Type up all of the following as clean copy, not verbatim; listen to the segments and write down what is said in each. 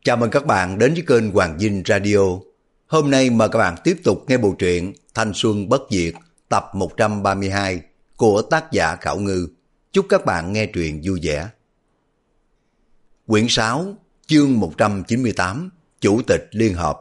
Chào mừng các bạn đến với kênh Hoàng Dinh Radio. Hôm nay mời các bạn tiếp tục nghe bộ truyện Thanh Xuân Bất Diệt tập 132 của tác giả Khảo Ngư. Chúc các bạn nghe truyện vui vẻ. Quyển 6, chương 198, Chủ tịch Liên Hợp.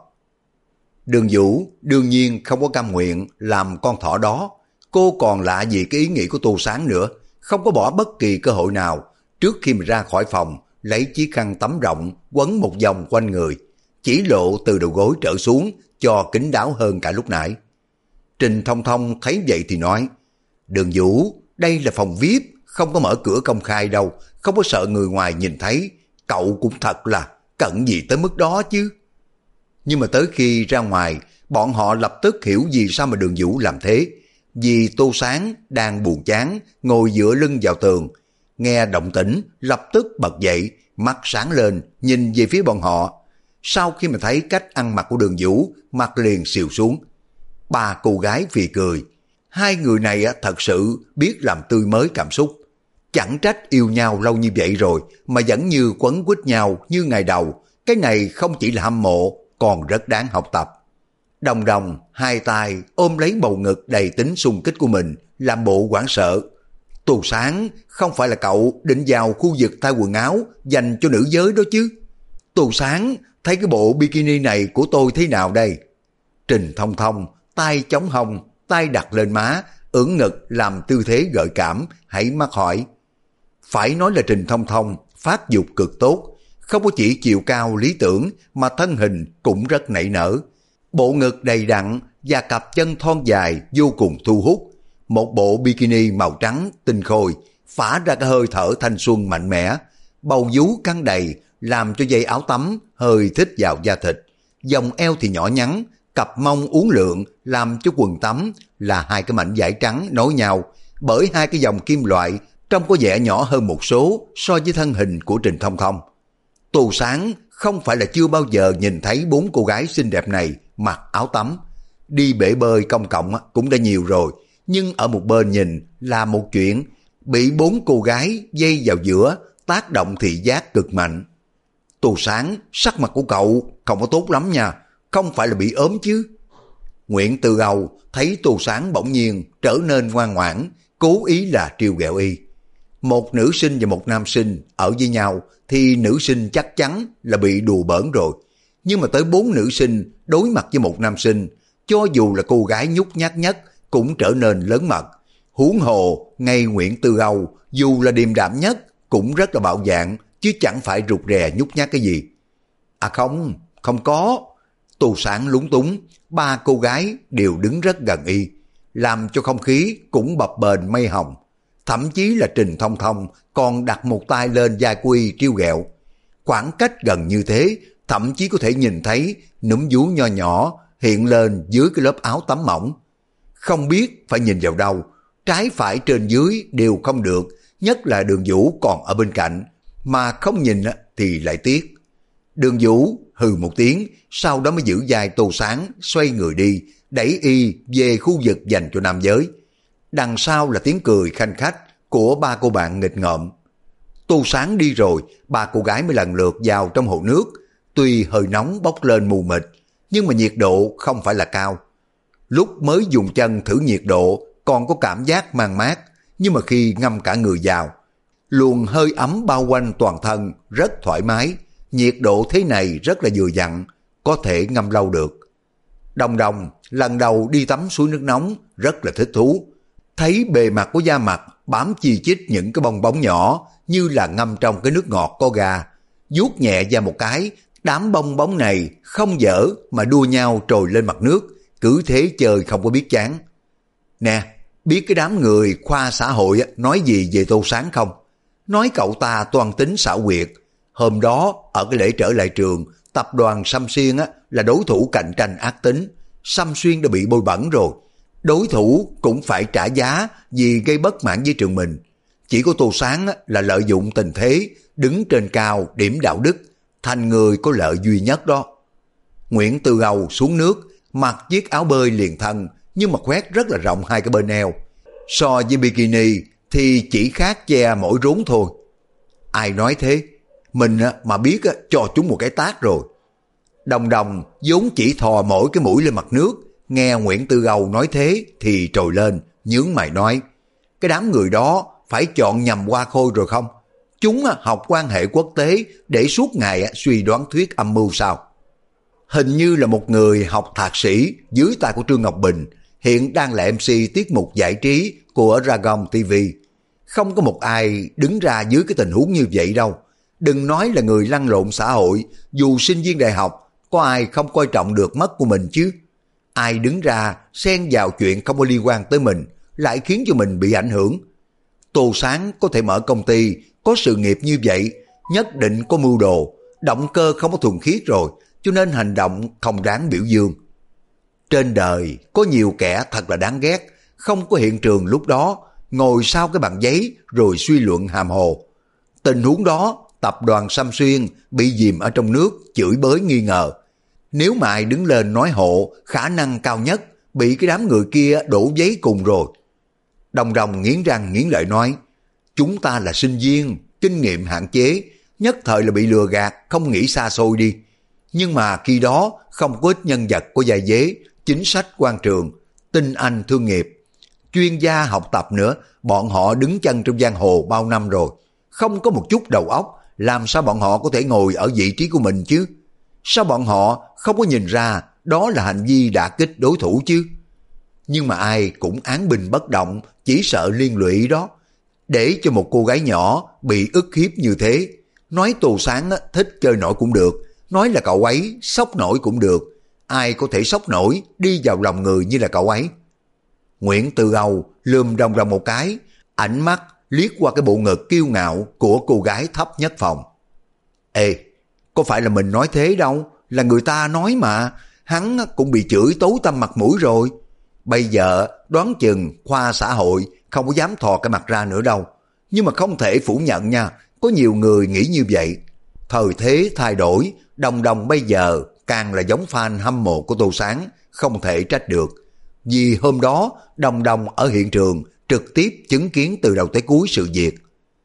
Đường Vũ đương nhiên không có cam nguyện làm con thỏ đó. Cô còn lạ gì cái ý nghĩ của Tô Sáng nữa. Không có bỏ bất kỳ cơ hội nào. Trước khi mà ra khỏi phòng, lấy chiếc khăn tắm rộng quấn một vòng quanh người, chỉ lộ từ đầu gối trở xuống cho kín đáo hơn cả lúc nãy. Trình Thông Thông thấy vậy thì nói, Đường Vũ, đây là phòng VIP, không có mở cửa công khai đâu, không có sợ người ngoài nhìn thấy, cậu cũng thật là cận gì tới mức đó chứ. Nhưng mà tới khi ra ngoài, bọn họ lập tức hiểu vì sao mà Đường Vũ làm thế. Vì Tô Sáng đang buồn chán, ngồi dựa lưng vào tường, nghe động tĩnh lập tức bật dậy, mắt sáng lên nhìn về phía bọn họ. Sau khi mà thấy cách ăn mặc của Đường Vũ, mặt liền xìu xuống. Ba cô gái phì cười. Hai người này thật sự biết làm tươi mới cảm xúc. Chẳng trách yêu nhau lâu như vậy rồi mà vẫn như quấn quýt nhau như ngày đầu. Cái này không chỉ là hâm mộ, còn rất đáng học tập. Đồng Đồng hai tay ôm lấy bầu ngực đầy tính xung kích của mình, làm bộ hoảng sợ. Tô Sáng, không phải là cậu định vào khu vực thay quần áo dành cho nữ giới đó chứ? Tô Sáng, thấy cái bộ bikini này của tôi thế nào đây? Trình Thông Thông, tay chống hông, tay đặt lên má, ưỡn ngực làm tư thế gợi cảm, hãy mắt hỏi. Phải nói là Trình Thông Thông phát dục cực tốt, không có chỉ chiều cao lý tưởng mà thân hình cũng rất nảy nở. Bộ ngực đầy đặn và cặp chân thon dài vô cùng thu hút. Một bộ bikini màu trắng tinh khôi phả ra cái hơi thở thanh xuân mạnh mẽ, bầu vú căng đầy làm cho dây áo tắm hơi thích vào da thịt, vòng eo thì nhỏ nhắn, cặp mông uốn lượn làm cho quần tắm là hai cái mảnh vải trắng nối nhau bởi hai cái vòng kim loại, trông có vẻ nhỏ hơn một số so với thân hình của Trình Thông Thông. Tô Sáng không phải là chưa bao giờ nhìn thấy bốn cô gái xinh đẹp này mặc áo tắm. Đi bể bơi công cộng cũng đã nhiều rồi, nhưng ở một bên nhìn là một chuyện, bị bốn cô gái dây vào giữa tác động thị giác cực mạnh. Tô Sáng, sắc mặt của cậu không có tốt lắm nha, không phải là bị ốm chứ? Nguyễn Tư Âu thấy Tô Sáng bỗng nhiên trở nên ngoan ngoãn, cố ý là trêu ghẹo y. Một nữ sinh và một nam sinh ở với nhau thì nữ sinh chắc chắn là bị đùa bỡn rồi. Nhưng mà tới bốn nữ sinh đối mặt với một nam sinh, cho dù là cô gái nhút nhát nhất cũng trở nên lớn mật. Huống hồ, ngay Nguyễn Tư Âu dù là điềm đạm nhất cũng rất là bạo dạn, chứ chẳng phải rụt rè nhút nhát cái gì. À không, không có. Tô Sáng lúng túng, ba cô gái đều đứng rất gần y, làm cho không khí cũng bập bềnh mây hồng. Thậm chí là Trình Thông Thông còn đặt một tay lên vai của y trêu ghẹo. Khoảng cách gần như thế, thậm chí có thể nhìn thấy núm vú nho nhỏ hiện lên dưới cái lớp áo tắm mỏng. Không biết phải nhìn vào đâu, trái phải trên dưới đều không được, nhất là Đường Vũ còn ở bên cạnh, mà không nhìn thì lại tiếc. Đường Vũ hừ một tiếng, sau đó mới giữ vai Tô Sáng xoay người đi, đẩy y về khu vực dành cho nam giới. Đằng sau là tiếng cười khanh khách của ba cô bạn nghịch ngợm. Tô Sáng đi rồi, ba cô gái mới lần lượt vào trong hồ nước. Tuy hơi nóng bốc lên mù mịt, nhưng mà nhiệt độ không phải là cao. Lúc mới dùng chân thử nhiệt độ còn có cảm giác mang mát, nhưng mà khi ngâm cả người vào, luồng hơi ấm bao quanh toàn thân rất thoải mái. Nhiệt độ thế này rất là vừa vặn, có thể ngâm lâu được. Đồng Đồng lần đầu đi tắm suối nước nóng rất là thích thú. Thấy bề mặt của da mặt bám chi chít những cái bong bóng nhỏ như là ngâm trong cái nước ngọt có ga. Vuốt nhẹ ra một cái, đám bong bóng này không dở mà đua nhau trồi lên mặt nước, cứ thế chơi không có biết chán. Nè, biết cái đám người khoa xã hội nói gì về Tô Sáng không? Nói cậu ta toan tính xảo quyệt. Hôm đó ở cái lễ trở lại trường, tập đoàn Sâm Xuyên là đối thủ cạnh tranh ác tính. Sâm Xuyên đã bị bôi bẩn rồi. Đối thủ cũng phải trả giá vì gây bất mãn với trường mình. Chỉ có Tô Sáng là lợi dụng tình thế, đứng trên cao điểm đạo đức, thành người có lợi duy nhất đó. Nguyễn Tư Âu xuống nước, mặc chiếc áo bơi liền thân, nhưng mà khoét rất là rộng hai cái bên eo. So với bikini thì chỉ khác che mỗi rốn thôi. Ai nói thế? mình mà biết cho chúng một cái tát rồi. Đồng Đồng vốn chỉ thò mỗi cái mũi lên mặt nước, nghe Nguyễn Tư Âu nói thế thì trồi lên, nhướng mày nói, cái đám người đó phải chọn nhầm Hoa Khôi rồi không? Chúng học quan hệ quốc tế để suốt ngày suy đoán thuyết âm mưu sao? Hình như là một người học thạc sĩ dưới tay của Trương Ngọc Bình, hiện đang là MC tiết mục giải trí của Dragon TV. Không có một ai đứng ra dưới cái tình huống như vậy đâu. Đừng nói là người lăn lộn xã hội, dù sinh viên đại học, có ai không coi trọng được mất của mình chứ? Ai đứng ra xen vào chuyện không có liên quan tới mình, lại khiến cho mình bị ảnh hưởng? Tô Sáng có thể mở công ty, có sự nghiệp như vậy, nhất định có mưu đồ, động cơ không có thuần khiết rồi, cho nên hành động không đáng biểu dương. Trên đời có nhiều kẻ thật là đáng ghét, không có hiện trường lúc đó, ngồi sau cái bàn giấy rồi suy luận hàm hồ. Tình huống đó, tập đoàn Sam Xuyên bị dìm ở trong nước, chửi bới nghi ngờ. Nếu mà ai đứng lên nói hộ, khả năng cao nhất bị cái đám người kia đổ giấy cùng rồi. Đồng Đồng nghiến răng nghiến lợi nói, chúng ta là sinh viên, kinh nghiệm hạn chế, nhất thời là bị lừa gạt, không nghĩ xa xôi đi. Nhưng mà khi đó không có ít nhân vật có gia dế, chính sách quan trường, tinh anh thương nghiệp, chuyên gia học tập nữa, bọn họ đứng chân trong giang hồ bao năm rồi. Không có một chút đầu óc, làm sao bọn họ có thể ngồi ở vị trí của mình chứ? Sao bọn họ không có nhìn ra đó là hành vi đả kích đối thủ chứ? Nhưng mà ai cũng án binh bất động, chỉ sợ liên lụy đó. Để cho một cô gái nhỏ bị ức hiếp như thế, nói Tô Sáng thích chơi nổi cũng được, nói là cậu ấy sốc nổi cũng được. Ai có thể sốc nổi đi vào lòng người như là cậu ấy? Nguyễn Tư Âu lườm Đồng Đồng một cái, ánh mắt liếc qua cái bộ ngực kiêu ngạo của cô gái thấp nhất phòng. Ê, có phải là mình nói thế đâu, là người ta nói mà, hắn cũng bị chửi tối tăm mặt mũi rồi. Bây giờ đoán chừng khoa xã hội không có dám thò cái mặt ra nữa đâu. Nhưng mà không thể phủ nhận nha, có nhiều người nghĩ như vậy. Thời thế thay đổi, Đồng Đồng bây giờ càng là giống fan hâm mộ của Tô Sáng, không thể trách được. Vì hôm đó Đồng Đồng ở hiện trường trực tiếp chứng kiến từ đầu tới cuối sự việc.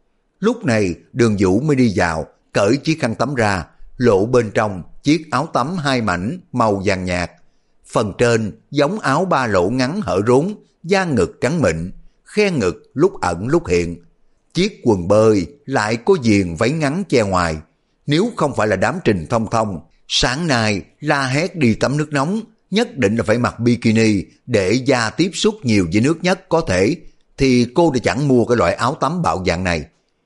Lúc này Đường Vũ mới đi vào, cởi chiếc khăn tắm ra, lộ bên trong chiếc áo tắm hai mảnh màu vàng nhạt. Phần trên giống áo ba lỗ ngắn hở rốn, da ngực trắng mịn, khe ngực lúc ẩn lúc hiện. Chiếc quần bơi lại có viền váy ngắn che ngoài. Nếu không phải là đám Trình Thông Thông sáng nay la hét đi tắm nước nóng, nhất định là phải mặc bikini để da tiếp xúc nhiều với nước nhất có thể, thì cô đã chẳng mua cái loại áo tắm bạo dạng này.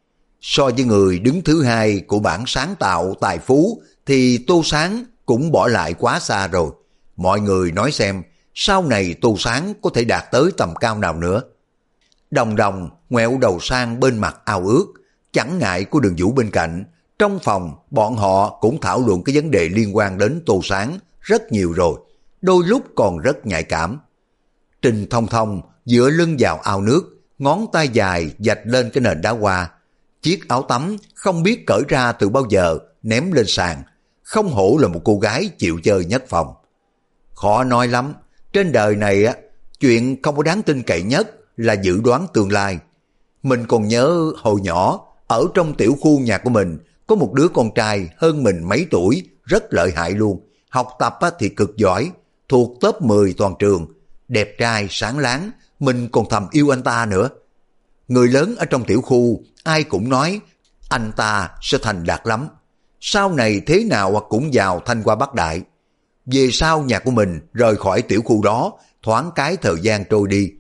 So với người đứng thứ hai của bảng sáng tạo tài phú thì Tô Sáng cũng bỏ lại quá xa rồi. Mọi người nói xem sau này Tô Sáng có thể đạt tới tầm cao nào nữa. Đồng Đồng ngoẹo đầu sang bên mặt ao ước, chẳng ngại của Đường Vũ bên cạnh. Trong phòng bọn họ cũng thảo luận cái vấn đề liên quan đến Tô Sáng rất nhiều rồi, đôi lúc còn rất nhạy cảm. Trình Thông Thông dựa lưng vào ao nước, ngón tay dài vạch lên cái nền đá hoa. Chiếc áo tắm không biết cởi ra từ bao giờ, ném lên sàn. Không hổ là một cô gái chịu chơi nhất phòng. Khó nói lắm, trên đời này chuyện không có đáng tin cậy nhất là dự đoán tương lai. Mình còn nhớ hồi nhỏ, ở trong tiểu khu nhà của mình, có một đứa con trai hơn mình mấy tuổi, rất lợi hại luôn. Học tập thì cực giỏi, thuộc top 10 toàn trường. Đẹp trai, sáng láng, mình còn thầm yêu anh ta nữa. Người lớn ở trong tiểu khu, ai cũng nói, anh ta sẽ thành đạt lắm. Sau này thế nào cũng vào Thanh Hoa Bắc Đại. Về sau nhà của mình rời khỏi tiểu khu đó, thoáng cái thời gian trôi đi.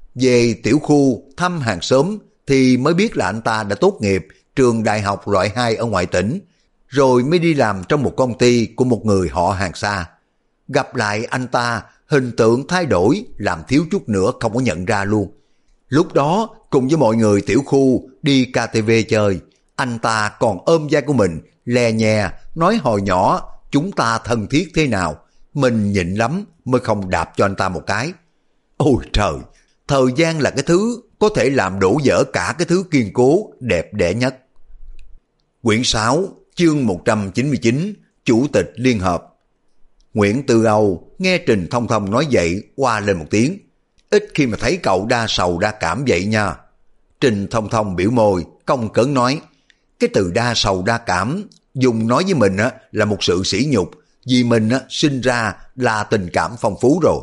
Về tiểu khu thăm hàng xóm thì mới biết là anh ta đã tốt nghiệp trường đại học loại 2 ở ngoại tỉnh, rồi mới đi làm trong một công ty của một người họ hàng xa. Gặp lại anh ta, hình tượng thay đổi, làm thiếu chút nữa không có nhận ra luôn. Lúc đó cùng với mọi người tiểu khu đi KTV chơi, anh ta còn ôm vai của mình, le nhè, nói hồi nhỏ chúng ta thân thiết thế nào. Mình nhịn lắm mới không đạp cho anh ta một cái. Ôi trời, thời gian là cái thứ có thể làm đổ vỡ cả cái thứ kiên cố, đẹp đẽ nhất. Quyển 6, chương 199, Chủ tịch Liên Hợp. Nguyễn Tư Âu nghe Trình Thông Thông nói vậy, qua lên một tiếng. Ít khi mà thấy cậu đa sầu đa cảm vậy nha. Trình Thông Thông biểu môi, cong cớn nói, Cái từ đa sầu đa cảm dùng nói với mình là một sự sỉ nhục, vì mình sinh ra là tình cảm phong phú rồi.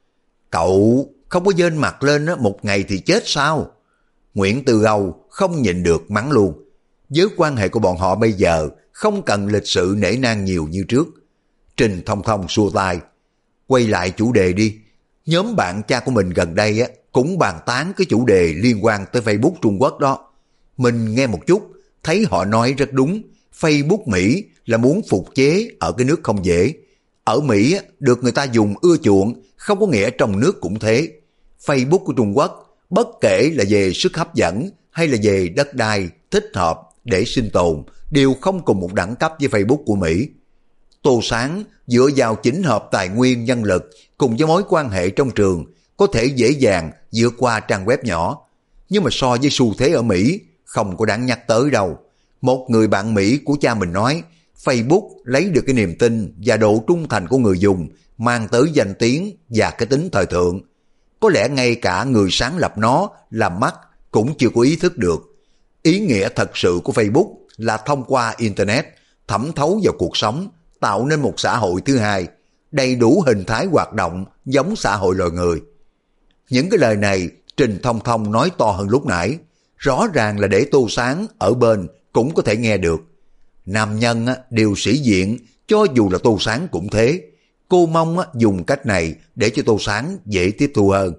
Cậu không có dên mặt lên một ngày thì chết sao? Nguyễn Tư Âu không nhịn được mắng luôn. Với quan hệ của bọn họ bây giờ không cần lịch sự nể nang nhiều như trước. Trình Thông Thông xua tay. Quay lại chủ đề đi. Nhóm bạn cha của mình gần đây cũng bàn tán cái chủ đề liên quan tới Facebook Trung Quốc đó. Mình nghe một chút, thấy họ nói rất đúng. Facebook Mỹ là muốn phục chế ở cái nước không dễ. Ở Mỹ được người ta dùng ưa chuộng, không có nghĩa trong nước cũng thế. Facebook của Trung Quốc, bất kể là về sức hấp dẫn hay là về đất đai thích hợp để sinh tồn, đều không cùng một đẳng cấp với Facebook của Mỹ. Tô Sáng dựa vào chỉnh hợp tài nguyên nhân lực cùng với mối quan hệ trong trường có thể dễ dàng vượt qua trang web nhỏ. Nhưng mà so với xu thế ở Mỹ, không có đáng nhắc tới đâu. Một người bạn Mỹ của cha mình nói, Facebook lấy được cái niềm tin và độ trung thành của người dùng, mang tới danh tiếng và cái tính thời thượng. Có lẽ ngay cả người sáng lập nó làm mắt cũng chưa có ý thức được. Ý nghĩa thật sự của Facebook là thông qua Internet, thẩm thấu vào cuộc sống, tạo nên một xã hội thứ hai, đầy đủ hình thái hoạt động giống xã hội loài người. Những cái lời này Trình Thông Thông nói to hơn lúc nãy, rõ ràng là để Tô Sáng ở bên cũng có thể nghe được. Nam nhân đều sĩ diện, cho dù là Tô Sáng cũng thế. Cô mong dùng cách này để cho Tô Sáng dễ tiếp thu hơn.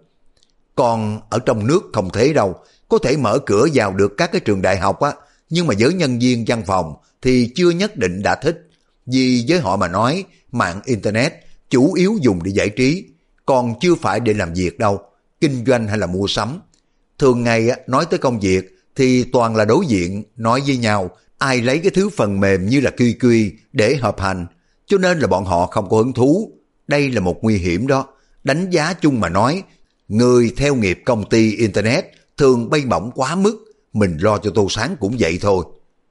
Còn ở trong nước không thế đâu, có thể mở cửa vào được các cái trường đại học nhưng mà với nhân viên văn phòng thì chưa nhất định đã thích. Vì với họ mà nói, mạng Internet chủ yếu dùng để giải trí, còn chưa phải để làm việc đâu, kinh doanh hay là mua sắm. Thường ngày nói tới công việc thì toàn là đối diện, nói với nhau, ai lấy cái thứ phần mềm như là QQ để hợp hành, cho nên là bọn họ không có hứng thú. Đây là một nguy hiểm đó. Đánh giá chung mà nói, người theo nghiệp công ty Internet thường bay bổng quá mức, mình lo cho Tô Sáng cũng vậy thôi.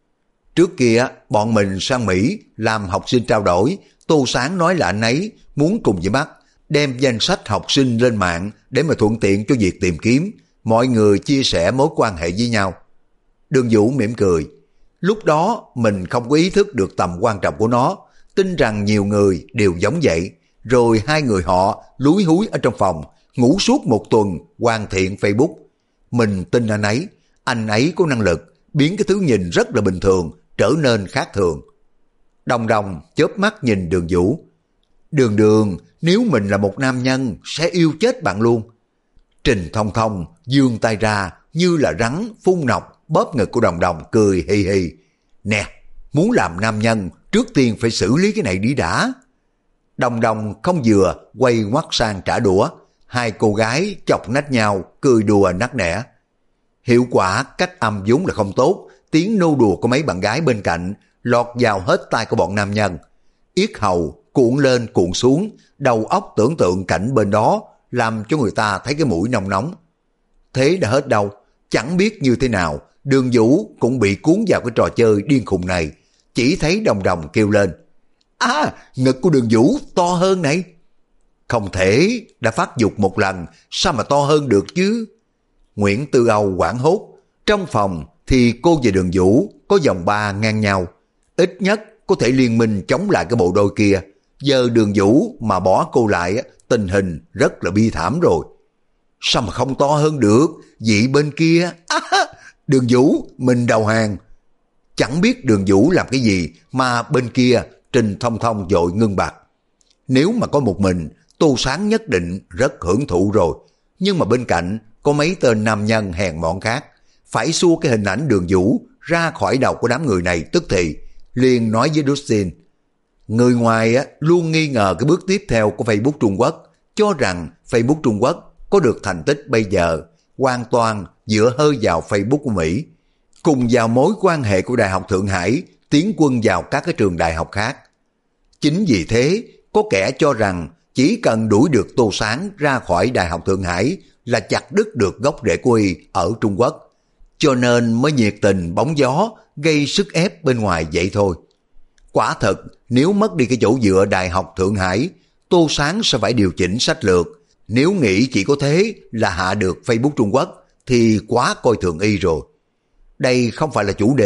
Trước kia, bọn mình sang Mỹ làm học sinh trao đổi, Tô Sáng nói là anh ấy muốn cùng với Bắc đem danh sách học sinh lên mạng để mà thuận tiện cho việc tìm kiếm, mọi người chia sẻ mối quan hệ với nhau. Đường Vũ mỉm cười. Lúc đó mình không có ý thức được tầm quan trọng của nó, tin rằng nhiều người đều giống vậy. Rồi hai người họ lúi húi ở trong phòng, ngủ suốt một tuần hoàn thiện Facebook. Mình tin anh ấy có năng lực biến cái thứ nhìn rất là bình thường trở nên khác thường. Đồng Đồng chớp mắt nhìn Đường Vũ. Đường Đường, nếu mình là một nam nhân sẽ yêu chết bạn luôn. Trình Thông Thông giương tay ra như là rắn phun nọc bóp ngực của Đồng Đồng, cười hì hì. Nè, muốn làm nam nhân trước tiên phải xử lý cái này đi đã. Đồng Đồng không vừa quay ngoắt sang trả đũa. Hai cô gái chọc nách nhau cười đùa nắc nẻ. Hiệu quả cách âm vốn là không tốt, tiếng nô đùa của mấy bạn gái bên cạnh lọt vào hết tai của bọn nam nhân. Yết hầu cuộn lên cuộn xuống, đầu óc tưởng tượng cảnh bên đó làm cho người ta thấy cái mũi nóng nóng. Thế đã hết đâu, chẳng biết như thế nào, Đường Vũ cũng bị cuốn vào cái trò chơi điên khùng này. Chỉ thấy Đồng Đồng kêu lên, ngực của Đường Vũ to hơn này. Không thể, đã phát dục một lần, sao mà to hơn được chứ? Nguyễn Tư Âu hoảng hốt. Trong phòng thì cô và Đường Vũ có vòng ba ngang nhau, ít nhất có thể liên minh chống lại cái bộ đôi kia. Giờ Đường Vũ mà bỏ cô lại, tình hình rất là bi thảm rồi. Sao mà không to hơn được, vị bên kia. Đường Vũ, mình đầu hàng. Chẳng biết Đường Vũ làm cái gì mà bên kia Trình Thông Thông vội ngưng bặt. Nếu mà có một mình, Tô Sáng nhất định rất hưởng thụ rồi. Nhưng mà bên cạnh có mấy tên nam nhân hèn mọn khác, phải xua cái hình ảnh Đường Vũ ra khỏi đầu của đám người này tức thì. Liền nói với Dustin, người ngoài luôn nghi ngờ cái bước tiếp theo của Facebook Trung Quốc, cho rằng Facebook Trung Quốc có được thành tích bây giờ hoàn toàn dựa hơi vào Facebook của Mỹ, cùng vào mối quan hệ của Đại học Thượng Hải tiến quân vào các cái trường đại học khác. Chính vì thế, có kẻ cho rằng chỉ cần đuổi được Tô Sáng ra khỏi Đại học Thượng Hải là chặt đứt được gốc rễ của y ở Trung Quốc, cho nên mới nhiệt tình bóng gió gây sức ép bên ngoài vậy thôi. Quả thật, nếu mất đi cái chỗ dựa Đại học Thượng Hải, Tô Sáng sẽ phải điều chỉnh sách lược. Nếu nghĩ chỉ có thế là hạ được Facebook Trung Quốc thì quá coi thường y rồi. Đây không phải là chủ đề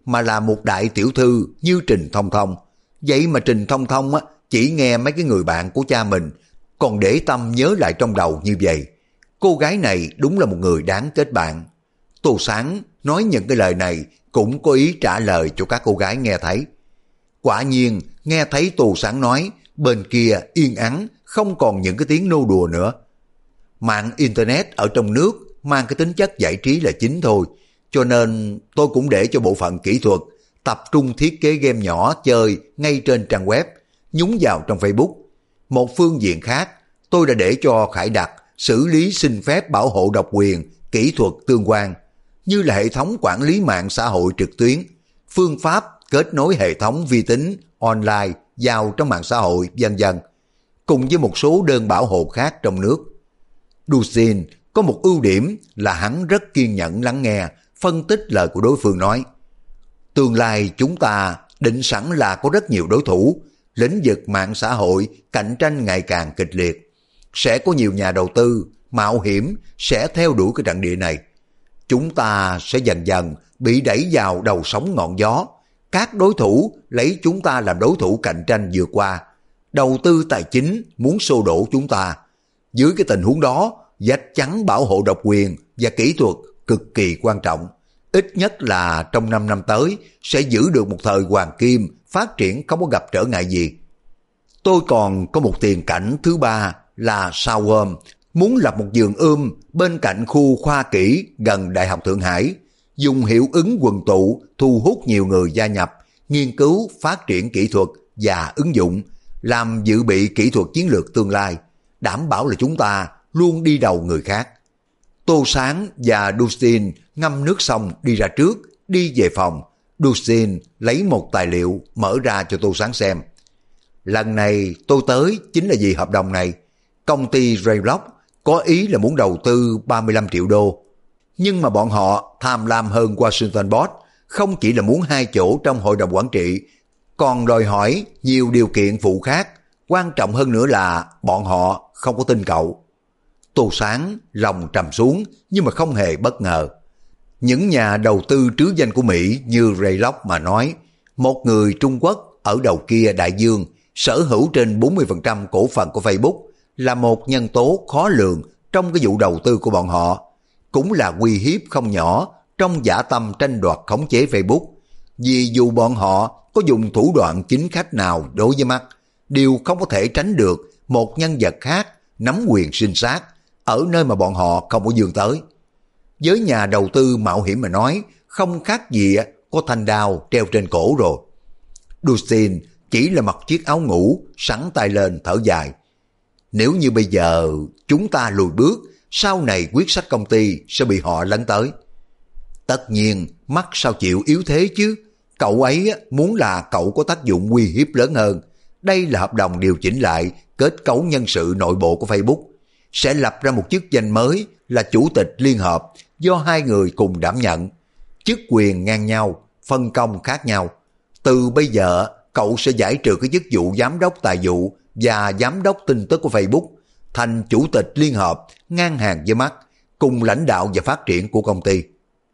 mà là một đại tiểu thư như Trình Thông Thông. Vậy mà Trình Thông Thông chỉ nghe mấy cái người bạn của cha mình, còn để tâm nhớ lại trong đầu như vậy. Cô gái này đúng là một người đáng kết bạn. Tô Sáng nói những cái lời này cũng có ý trả lời cho các cô gái nghe thấy. Quả nhiên, nghe thấy Tô Sáng nói, bên kia yên ắng, không còn những cái tiếng nô đùa nữa. Mạng Internet ở trong nước mang cái tính chất giải trí là chính thôi, cho nên tôi cũng để cho bộ phận kỹ thuật tập trung thiết kế game nhỏ chơi ngay trên trang web, nhúng vào trong Facebook. Một phương diện khác, tôi đã để cho Khải Đặc xử lý xin phép bảo hộ độc quyền, kỹ thuật tương quan, như là hệ thống quản lý mạng xã hội trực tuyến, phương pháp kết nối hệ thống vi tính online vào trong mạng xã hội, vân vân, cùng với một số đơn bảo hộ khác trong nước. Dusin có một ưu điểm là hắn rất kiên nhẫn lắng nghe, phân tích lời của đối phương nói. Tương lai chúng ta định sẵn là có rất nhiều đối thủ, lĩnh vực mạng xã hội cạnh tranh ngày càng kịch liệt. Sẽ có nhiều nhà đầu tư, mạo hiểm sẽ theo đuổi cái trận địa này. Chúng ta sẽ dần dần bị đẩy vào đầu sóng ngọn gió. Các đối thủ lấy chúng ta làm đối thủ cạnh tranh vượt qua. Đầu tư tài chính muốn xô đổ chúng ta. Dưới cái tình huống đó, chắc chắn bảo hộ độc quyền và kỹ thuật cực kỳ quan trọng. Ít nhất là trong 5 năm tới sẽ giữ được một thời hoàng kim, phát triển không có gặp trở ngại gì. Tôi còn có một tiền cảnh thứ ba là sao ôm, muốn lập một vườn bên cạnh khu khoa kỹ gần Đại học Thượng Hải, dùng hiệu ứng quần tụ thu hút nhiều người gia nhập, nghiên cứu phát triển kỹ thuật và ứng dụng, làm dự bị kỹ thuật chiến lược tương lai, đảm bảo là chúng ta luôn đi đầu người khác. Tô Sáng và Dusin ngâm nước xong đi ra trước, đi về phòng. Dusin lấy một tài liệu mở ra cho Tô Sáng xem. Lần này tôi tới chính là vì hợp đồng này. Công ty Rayblock có ý là muốn đầu tư 35 triệu đô. Nhưng mà bọn họ tham lam hơn Washington Post, không chỉ là muốn 2 chỗ trong hội đồng quản trị, còn đòi hỏi nhiều điều kiện phụ khác. Quan trọng hơn nữa là bọn họ không có tin cậu. Tô Sáng lòng trầm xuống nhưng mà không hề bất ngờ. Những nhà đầu tư trứ danh của Mỹ như Rayblock mà nói, một người Trung Quốc ở đầu kia đại dương sở hữu trên 40% cổ phần của Facebook là một nhân tố khó lường trong cái vụ đầu tư của bọn họ, cũng là uy hiếp không nhỏ trong dã tâm tranh đoạt khống chế Facebook. Vì dù bọn họ có dùng thủ đoạn chính khách nào đối với Mark, đều không có thể tránh được một nhân vật khác nắm quyền sinh sát ở nơi mà bọn họ không có vươn tới. Với nhà đầu tư mạo hiểm mà nói, không khác gì có thanh đao treo trên cổ rồi. Dusin chỉ là mặc chiếc áo ngủ, sắn tay lên thở dài. Nếu như bây giờ chúng ta lùi bước, sau này quyết sách công ty sẽ bị họ lấn tới. Tất nhiên, Mark sao chịu yếu thế chứ? Cậu ấy muốn là cậu có tác dụng uy hiếp lớn hơn. Đây là hợp đồng điều chỉnh lại kết cấu nhân sự nội bộ của Facebook. Sẽ lập ra một chức danh mới là chủ tịch liên hợp do hai người cùng đảm nhận. Chức quyền ngang nhau, phân công khác nhau. Từ bây giờ, cậu sẽ giải trừ cái chức vụ giám đốc tài vụ và giám đốc tin tức của Facebook, thành chủ tịch liên hợp ngang hàng với Mark, cùng lãnh đạo và phát triển của công ty.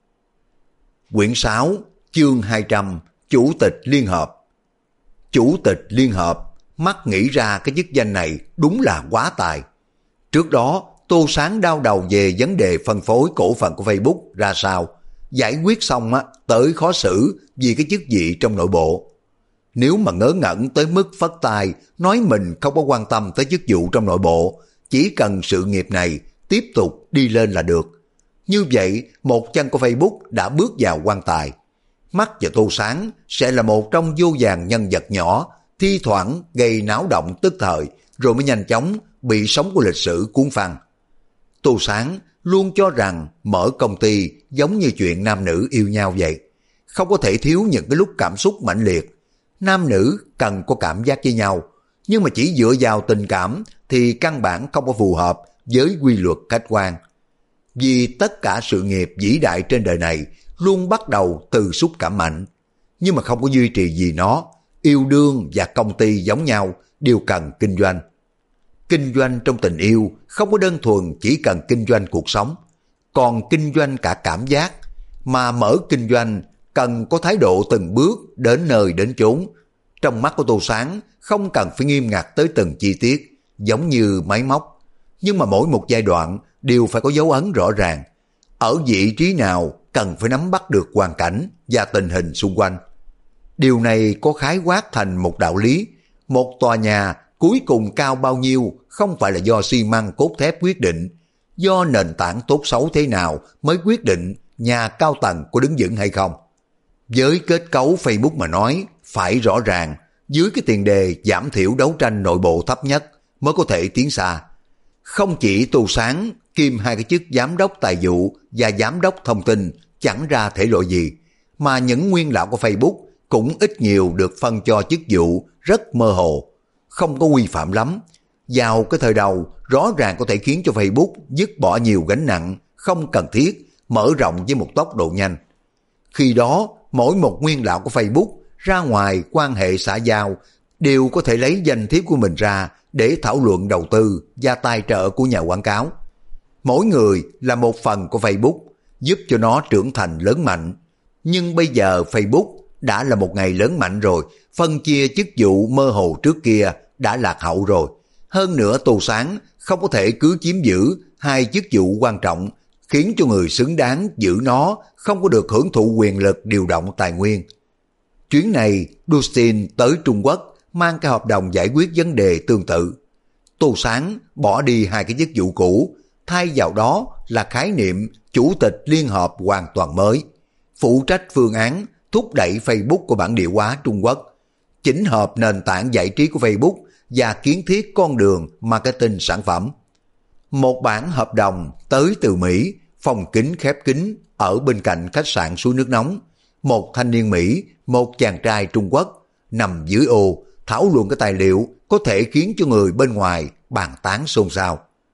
Quyển 6, chương 200, Chủ tịch liên hợp. Chủ tịch liên hợp, Mark nghĩ ra cái chức danh này đúng là quá tài. Trước đó, Tô Sáng đau đầu về vấn đề phân phối cổ phần của Facebook ra sao, giải quyết xong tới khó xử vì cái chức vị trong nội bộ. Nếu mà ngớ ngẩn tới mức phất tay nói mình không có quan tâm tới chức vụ trong nội bộ, chỉ cần sự nghiệp này tiếp tục đi lên là được. Như vậy, một chân của Facebook đã bước vào quan tài. Mark và Tô Sáng sẽ là một trong vô vàn nhân vật nhỏ, thi thoảng gây náo động tức thời, rồi mới nhanh chóng bị sóng của lịch sử cuốn phăng. Tô Sáng luôn cho rằng mở công ty giống như chuyện nam nữ yêu nhau vậy. Không có thể thiếu những cái lúc cảm xúc mãnh liệt. Nam nữ cần có cảm giác với nhau, nhưng mà chỉ dựa vào tình cảm thì căn bản không có phù hợp với quy luật khách quan. Vì tất cả sự nghiệp vĩ đại trên đời này luôn bắt đầu từ xúc cảm mạnh, nhưng mà không có duy trì gì nó. Yêu đương và công ty giống nhau, đều cần kinh doanh. Kinh doanh trong tình yêu không có đơn thuần chỉ cần kinh doanh cuộc sống, còn kinh doanh cả cảm giác. Mà mở kinh doanh cần có thái độ từng bước đến nơi đến chốn. Trong mắt của Tô Sáng không cần phải nghiêm ngặt tới từng chi tiết, giống như máy móc. Nhưng mà mỗi một giai đoạn đều phải có dấu ấn rõ ràng. Ở vị trí nào cần phải nắm bắt được hoàn cảnh và tình hình xung quanh. Điều này có khái quát thành một đạo lý. Một tòa nhà cuối cùng cao bao nhiêu không phải là do xi măng cốt thép quyết định, do nền tảng tốt xấu thế nào mới quyết định nhà cao tầng có đứng vững hay không. Với kết cấu Facebook mà nói, phải rõ ràng, dưới cái tiền đề giảm thiểu đấu tranh nội bộ thấp nhất mới có thể tiến xa. Không chỉ Tô Sáng kiêm hai cái chức giám đốc tài vụ và giám đốc thông tin chẳng ra thể loại gì, mà những nguyên lão của Facebook cũng ít nhiều được phân cho chức vụ rất mơ hồ, không có quy phạm lắm. Vào cái thời đầu, rõ ràng có thể khiến cho Facebook dứt bỏ nhiều gánh nặng không cần thiết, mở rộng với một tốc độ nhanh. Khi đó, mỗi một nguyên lão của Facebook ra ngoài quan hệ xã giao đều có thể lấy danh thiếp của mình ra để thảo luận đầu tư và tài trợ của nhà quảng cáo. Mỗi người là một phần của Facebook, giúp cho nó trưởng thành lớn mạnh. Nhưng bây giờ Facebook đã là một ngày lớn mạnh rồi, phân chia chức vụ mơ hồ trước kia đã lạc hậu rồi. Hơn nữa Tô Sáng không có thể cứ chiếm giữ hai chức vụ quan trọng, khiến cho người xứng đáng giữ nó không có được hưởng thụ quyền lực điều động tài nguyên. Chuyến này Dustin tới Trung Quốc mang cái hợp đồng giải quyết vấn đề tương tự. Tô Sáng bỏ đi hai cái chức vụ cũ, thay vào đó là khái niệm chủ tịch liên hợp hoàn toàn mới, phụ trách phương án thúc đẩy Facebook của bản địa hóa Trung Quốc, chỉnh hợp nền tảng giải trí của Facebook và kiến thiết con đường marketing sản phẩm. Một bản hợp đồng tới từ Mỹ, phòng kính khép kín ở bên cạnh khách sạn suối nước nóng. Một thanh niên Mỹ, một chàng trai Trung Quốc nằm dưới ô thảo luận cái tài liệu có thể khiến cho người bên ngoài bàn tán xôn xao.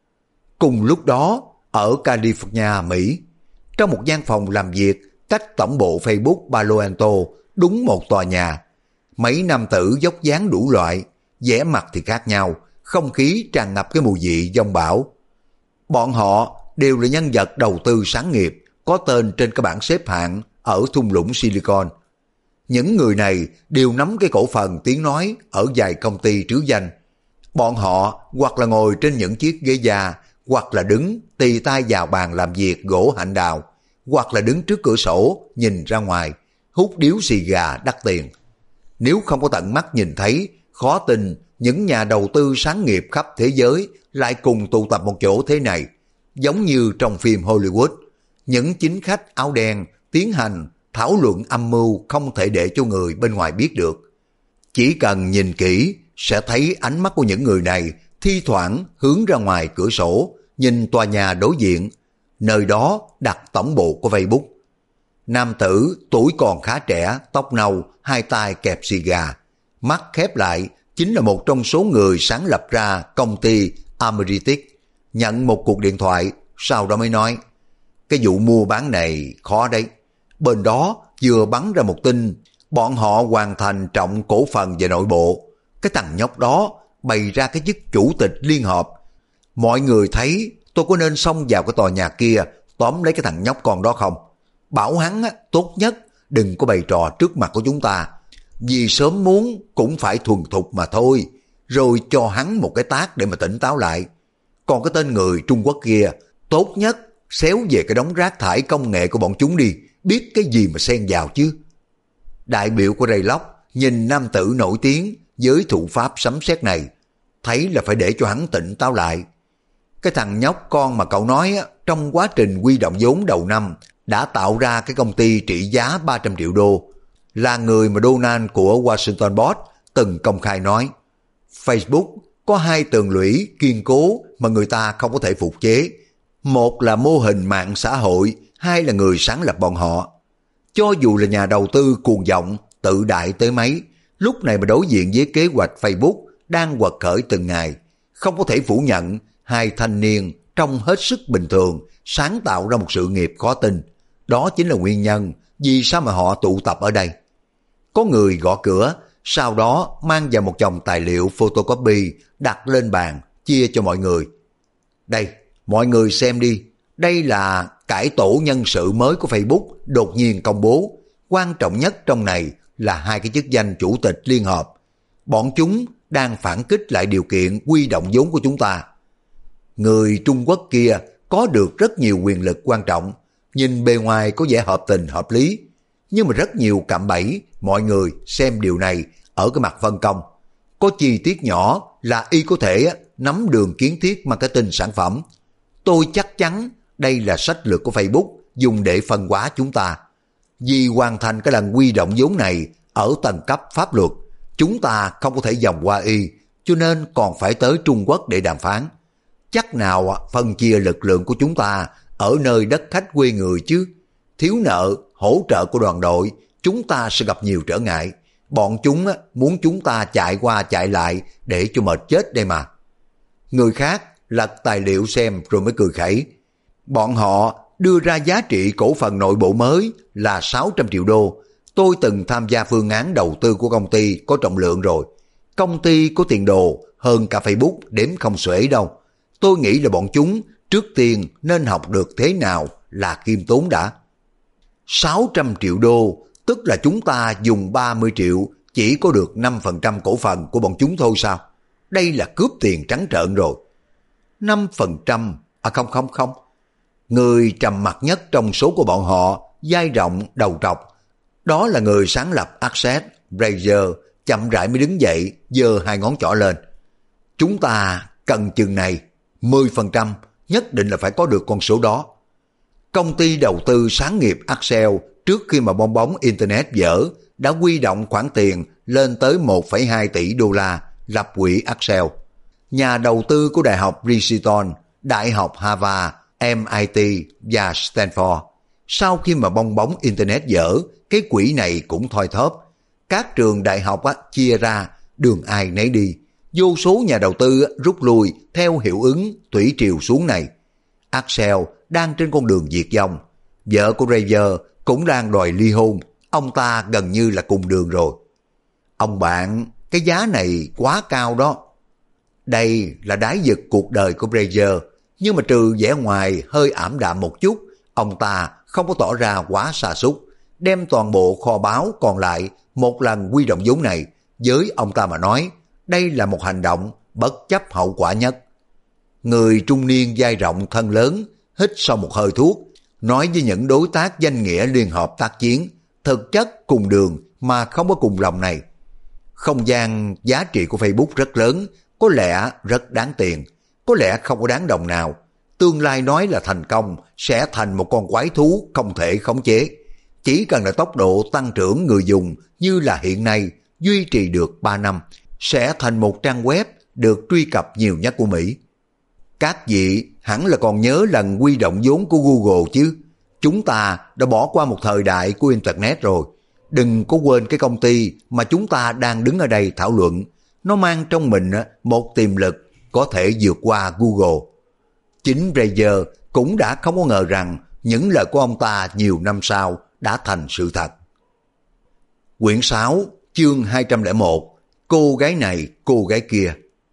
Cùng lúc đó, ở California, Mỹ, trong một gian phòng làm việc cách tổng bộ Facebook Palo Alto đúng một tòa nhà, mấy nam tử dốc dáng đủ loại, vẻ mặt thì khác nhau, không khí tràn ngập cái mùi vị dông bão. Bọn họ đều là nhân vật đầu tư sáng nghiệp, có tên trên cái bảng xếp hạng ở thung lũng Silicon. Những người này đều nắm cái cổ phần tiếng nói ở vài công ty trứ danh. Bọn họ hoặc là ngồi trên những chiếc ghế da, hoặc là đứng tì tay vào bàn làm việc gỗ hạnh đào, hoặc là đứng trước cửa sổ nhìn ra ngoài, hút điếu xì gà đắt tiền. Nếu không có tận mắt nhìn thấy, khó tin những nhà đầu tư sáng nghiệp khắp thế giới lại cùng tụ tập một chỗ thế này. Giống như trong phim Hollywood, những chính khách áo đen tiến hành thảo luận âm mưu không thể để cho người bên ngoài biết được. Chỉ cần nhìn kỹ sẽ thấy ánh mắt của những người này thi thoảng hướng ra ngoài cửa sổ, nhìn tòa nhà đối diện, nơi đó đặt tổng bộ của Facebook. Nam tử tuổi còn khá trẻ, tóc nâu, hai tay kẹp xì gà, mắt khép lại, chính là một trong số người sáng lập ra công ty Ameritic. Nhận một cuộc điện thoại, sau đó mới nói, cái vụ mua bán này khó đấy. Bên đó vừa bắn ra một tin, bọn họ hoàn thành trọng cổ phần về nội bộ. Cái thằng nhóc đó bày ra cái chức chủ tịch liên hợp. Mọi người thấy tôi có nên xông vào cái tòa nhà kia tóm lấy cái thằng nhóc con đó không? Bảo hắn tốt nhất đừng có bày trò trước mặt của chúng ta, vì sớm muốn cũng phải thuần thục mà thôi, rồi cho hắn một cái tát để mà tỉnh táo lại. Còn cái tên người Trung Quốc kia, tốt nhất xéo về cái đống rác thải công nghệ của bọn chúng đi, biết cái gì mà xen vào chứ. Đại biểu của Ray Locke nhìn nam tử nổi tiếng với thủ pháp sấm sét này, thấy là phải để cho hắn tỉnh táo lại. Cái thằng nhóc con mà cậu nói trong quá trình huy động vốn đầu năm đã tạo ra cái công ty trị giá 300 triệu đô, là người mà Donald của Washington Post từng công khai nói. Facebook có hai tường lũy kiên cố mà người ta không có thể phục chế. Một là mô hình mạng xã hội, hai là người sáng lập bọn họ. Cho dù là nhà đầu tư cuồng vọng, tự đại tới mấy, lúc này mà đối diện với kế hoạch Facebook đang quật khởi từng ngày, không có thể phủ nhận hai thanh niên trông hết sức bình thường sáng tạo ra một sự nghiệp khó tin. Đó chính là nguyên nhân vì sao mà họ tụ tập ở đây. Có người gõ cửa, sau đó mang vào một chồng tài liệu photocopy đặt lên bàn, chia cho mọi người. Đây, mọi người xem đi, đây là cải tổ nhân sự mới của Facebook đột nhiên công bố. Quan trọng nhất trong này là hai cái chức danh chủ tịch liên hợp. Bọn chúng đang phản kích lại điều kiện huy động vốn của chúng ta. Người Trung Quốc kia có được rất nhiều quyền lực quan trọng, nhìn bề ngoài có vẻ hợp tình hợp lý, nhưng mà rất nhiều cạm bẫy, mọi người xem điều này ở cái mặt phân công. Có chi tiết nhỏ là y có thể nắm đường kiến thiết marketing sản phẩm. Tôi chắc chắn đây là sách lược của Facebook dùng để phân hóa chúng ta. Vì hoàn thành cái lần huy động vốn này ở tầng cấp pháp luật, chúng ta không có thể vòng qua y, cho nên còn phải tới Trung Quốc để đàm phán. Chắc nào phân chia lực lượng của chúng ta ở nơi đất khách quê người chứ. Thiếu nợ, hỗ trợ của đoàn đội, chúng ta sẽ gặp nhiều trở ngại. Bọn chúng muốn chúng ta chạy qua chạy lại để cho mệt chết đây mà. Người khác lật tài liệu xem rồi mới cười khẩy. Bọn họ đưa ra giá trị cổ phần nội bộ mới là 600 triệu đô. Tôi từng tham gia phương án đầu tư của công ty có trọng lượng rồi. Công ty có tiền đồ hơn cả Facebook đếm không xuể đâu. Tôi nghĩ là bọn chúng trước tiên nên học được thế nào là khiêm tốn đã. 600 triệu đô, tức là chúng ta dùng 30 triệu chỉ có được 5% cổ phần của bọn chúng thôi sao? Đây là cướp tiền trắng trợn rồi. 5%? À không. Người trầm mặc nhất trong số của bọn họ, dai rộng, đầu trọc. Đó là người sáng lập Access, Brazier, chậm rãi mới đứng dậy, giơ hai ngón trỏ lên. Chúng ta cần chừng này, 10%, nhất định là phải có được con số đó. Công ty đầu tư sáng nghiệp Accel trước khi mà bong bóng Internet dở đã huy động khoản tiền lên tới 1,2 tỷ đô la lập quỹ Accel. Nhà đầu tư của Đại học Princeton, Đại học Harvard, MIT và Stanford. Sau khi mà bong bóng Internet dở, cái quỹ này cũng thoi thóp. Các trường đại học chia ra, đường ai nấy đi. Vô số nhà đầu tư rút lui theo hiệu ứng thủy triều xuống này. Accel đang trên con đường diệt vong. Vợ của Razer cũng đang đòi ly hôn. Ông ta gần như là cùng đường rồi. Ông bạn, cái giá này quá cao đó. Đây là đái vực cuộc đời của Razer. Nhưng mà trừ vẻ ngoài hơi ảm đạm một chút, ông ta không có tỏ ra quá sa sút, đem toàn bộ kho báu còn lại một lần huy động vốn này. Với ông ta mà nói, đây là một hành động bất chấp hậu quả nhất. Người trung niên vai rộng thân lớn, hít sau một hơi thuốc, nói với những đối tác danh nghĩa liên hợp tác chiến, thực chất cùng đường mà không có cùng lòng này. Không gian giá trị của Facebook rất lớn, có lẽ rất đáng tiền, có lẽ không có đáng đồng nào. Tương lai nói là thành công sẽ thành một con quái thú không thể khống chế. Chỉ cần là tốc độ tăng trưởng người dùng như là hiện nay duy trì được 3 năm, sẽ thành một trang web được truy cập nhiều nhất của Mỹ. Các vị hẳn là còn nhớ lần huy động vốn của Google chứ. Chúng ta đã bỏ qua một thời đại của Internet rồi. Đừng có quên cái công ty mà chúng ta đang đứng ở đây thảo luận. Nó mang trong mình một tiềm lực có thể vượt qua Google. Chính Brazier cũng đã không có ngờ rằng những lời của ông ta nhiều năm sau đã thành sự thật. Quyển 6, chương 201, cô gái này, cô gái kia.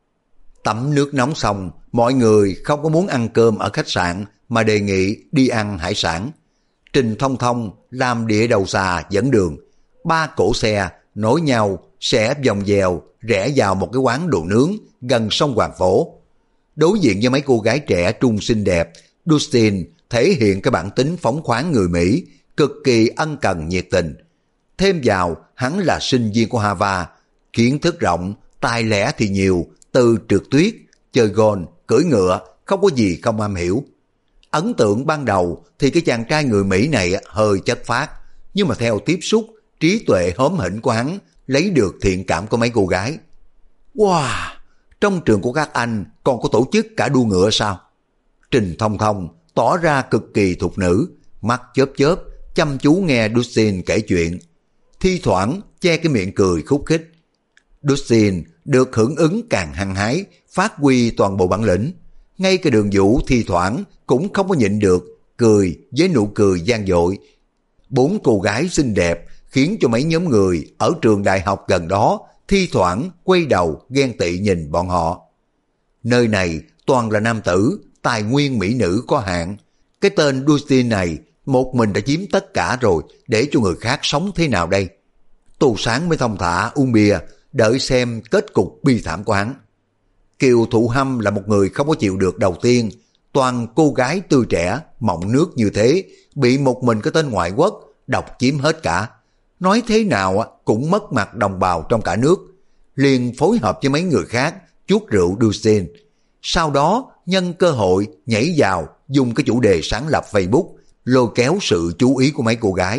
Tắm nước nóng xong, mọi người không có muốn ăn cơm ở khách sạn mà đề nghị đi ăn hải sản. Trình Thông Thông làm đĩa đầu xà dẫn đường. 3 cỗ xe nối nhau sẽ vòng vèo rẽ vào một cái quán đồ nướng gần sông Hoàng Phố. Đối diện với mấy cô gái trẻ trung xinh đẹp, Dustin thể hiện cái bản tính phóng khoáng người Mỹ, cực kỳ ân cần nhiệt tình. Thêm vào hắn là sinh viên của Harvard, kiến thức rộng, tài lẻ thì nhiều, từ trượt tuyết, chơi golf, cưỡi ngựa, không có gì không am hiểu. Ấn tượng ban đầu thì cái chàng trai người Mỹ này hơi chất phác, nhưng mà theo tiếp xúc, trí tuệ hóm hỉnh của hắn lấy được thiện cảm của mấy cô gái. Wow! Trong trường của các anh còn có tổ chức cả đua ngựa sao? Trình Thông Thông tỏ ra cực kỳ thục nữ, mắt chớp chớp, chăm chú nghe Dustin kể chuyện. Thi thoảng che cái miệng cười khúc khích. Dustin được hưởng ứng càng hăng hái, phát huy toàn bộ bản lĩnh. Ngay cái Đường Vũ thi thoảng cũng không có nhịn được, cười với nụ cười gian dội. 4 cô gái xinh đẹp khiến cho mấy nhóm người ở trường đại học gần đó thi thoảng quay đầu ghen tị nhìn bọn họ. Nơi này toàn là nam tử, tài nguyên mỹ nữ có hạn. Cái tên Dustin này Một mình đã chiếm tất cả rồi, để cho người khác sống thế nào đây? Tô Sáng mới thong thả uống bia, đợi xem kết cục bi thảm của hắn. Kiều Thụ Hâm là một người không có chịu được đầu tiên, toàn cô gái tươi trẻ, mọng nước như thế, bị một mình cái tên ngoại quốc, độc chiếm hết cả. Nói thế nào cũng mất mặt đồng bào trong cả nước. Liền phối hợp với mấy người khác, chuốt rượu đưa xin. Sau đó, nhân cơ hội nhảy vào, dùng cái chủ đề sáng lập Facebook, lôi kéo sự chú ý của mấy cô gái.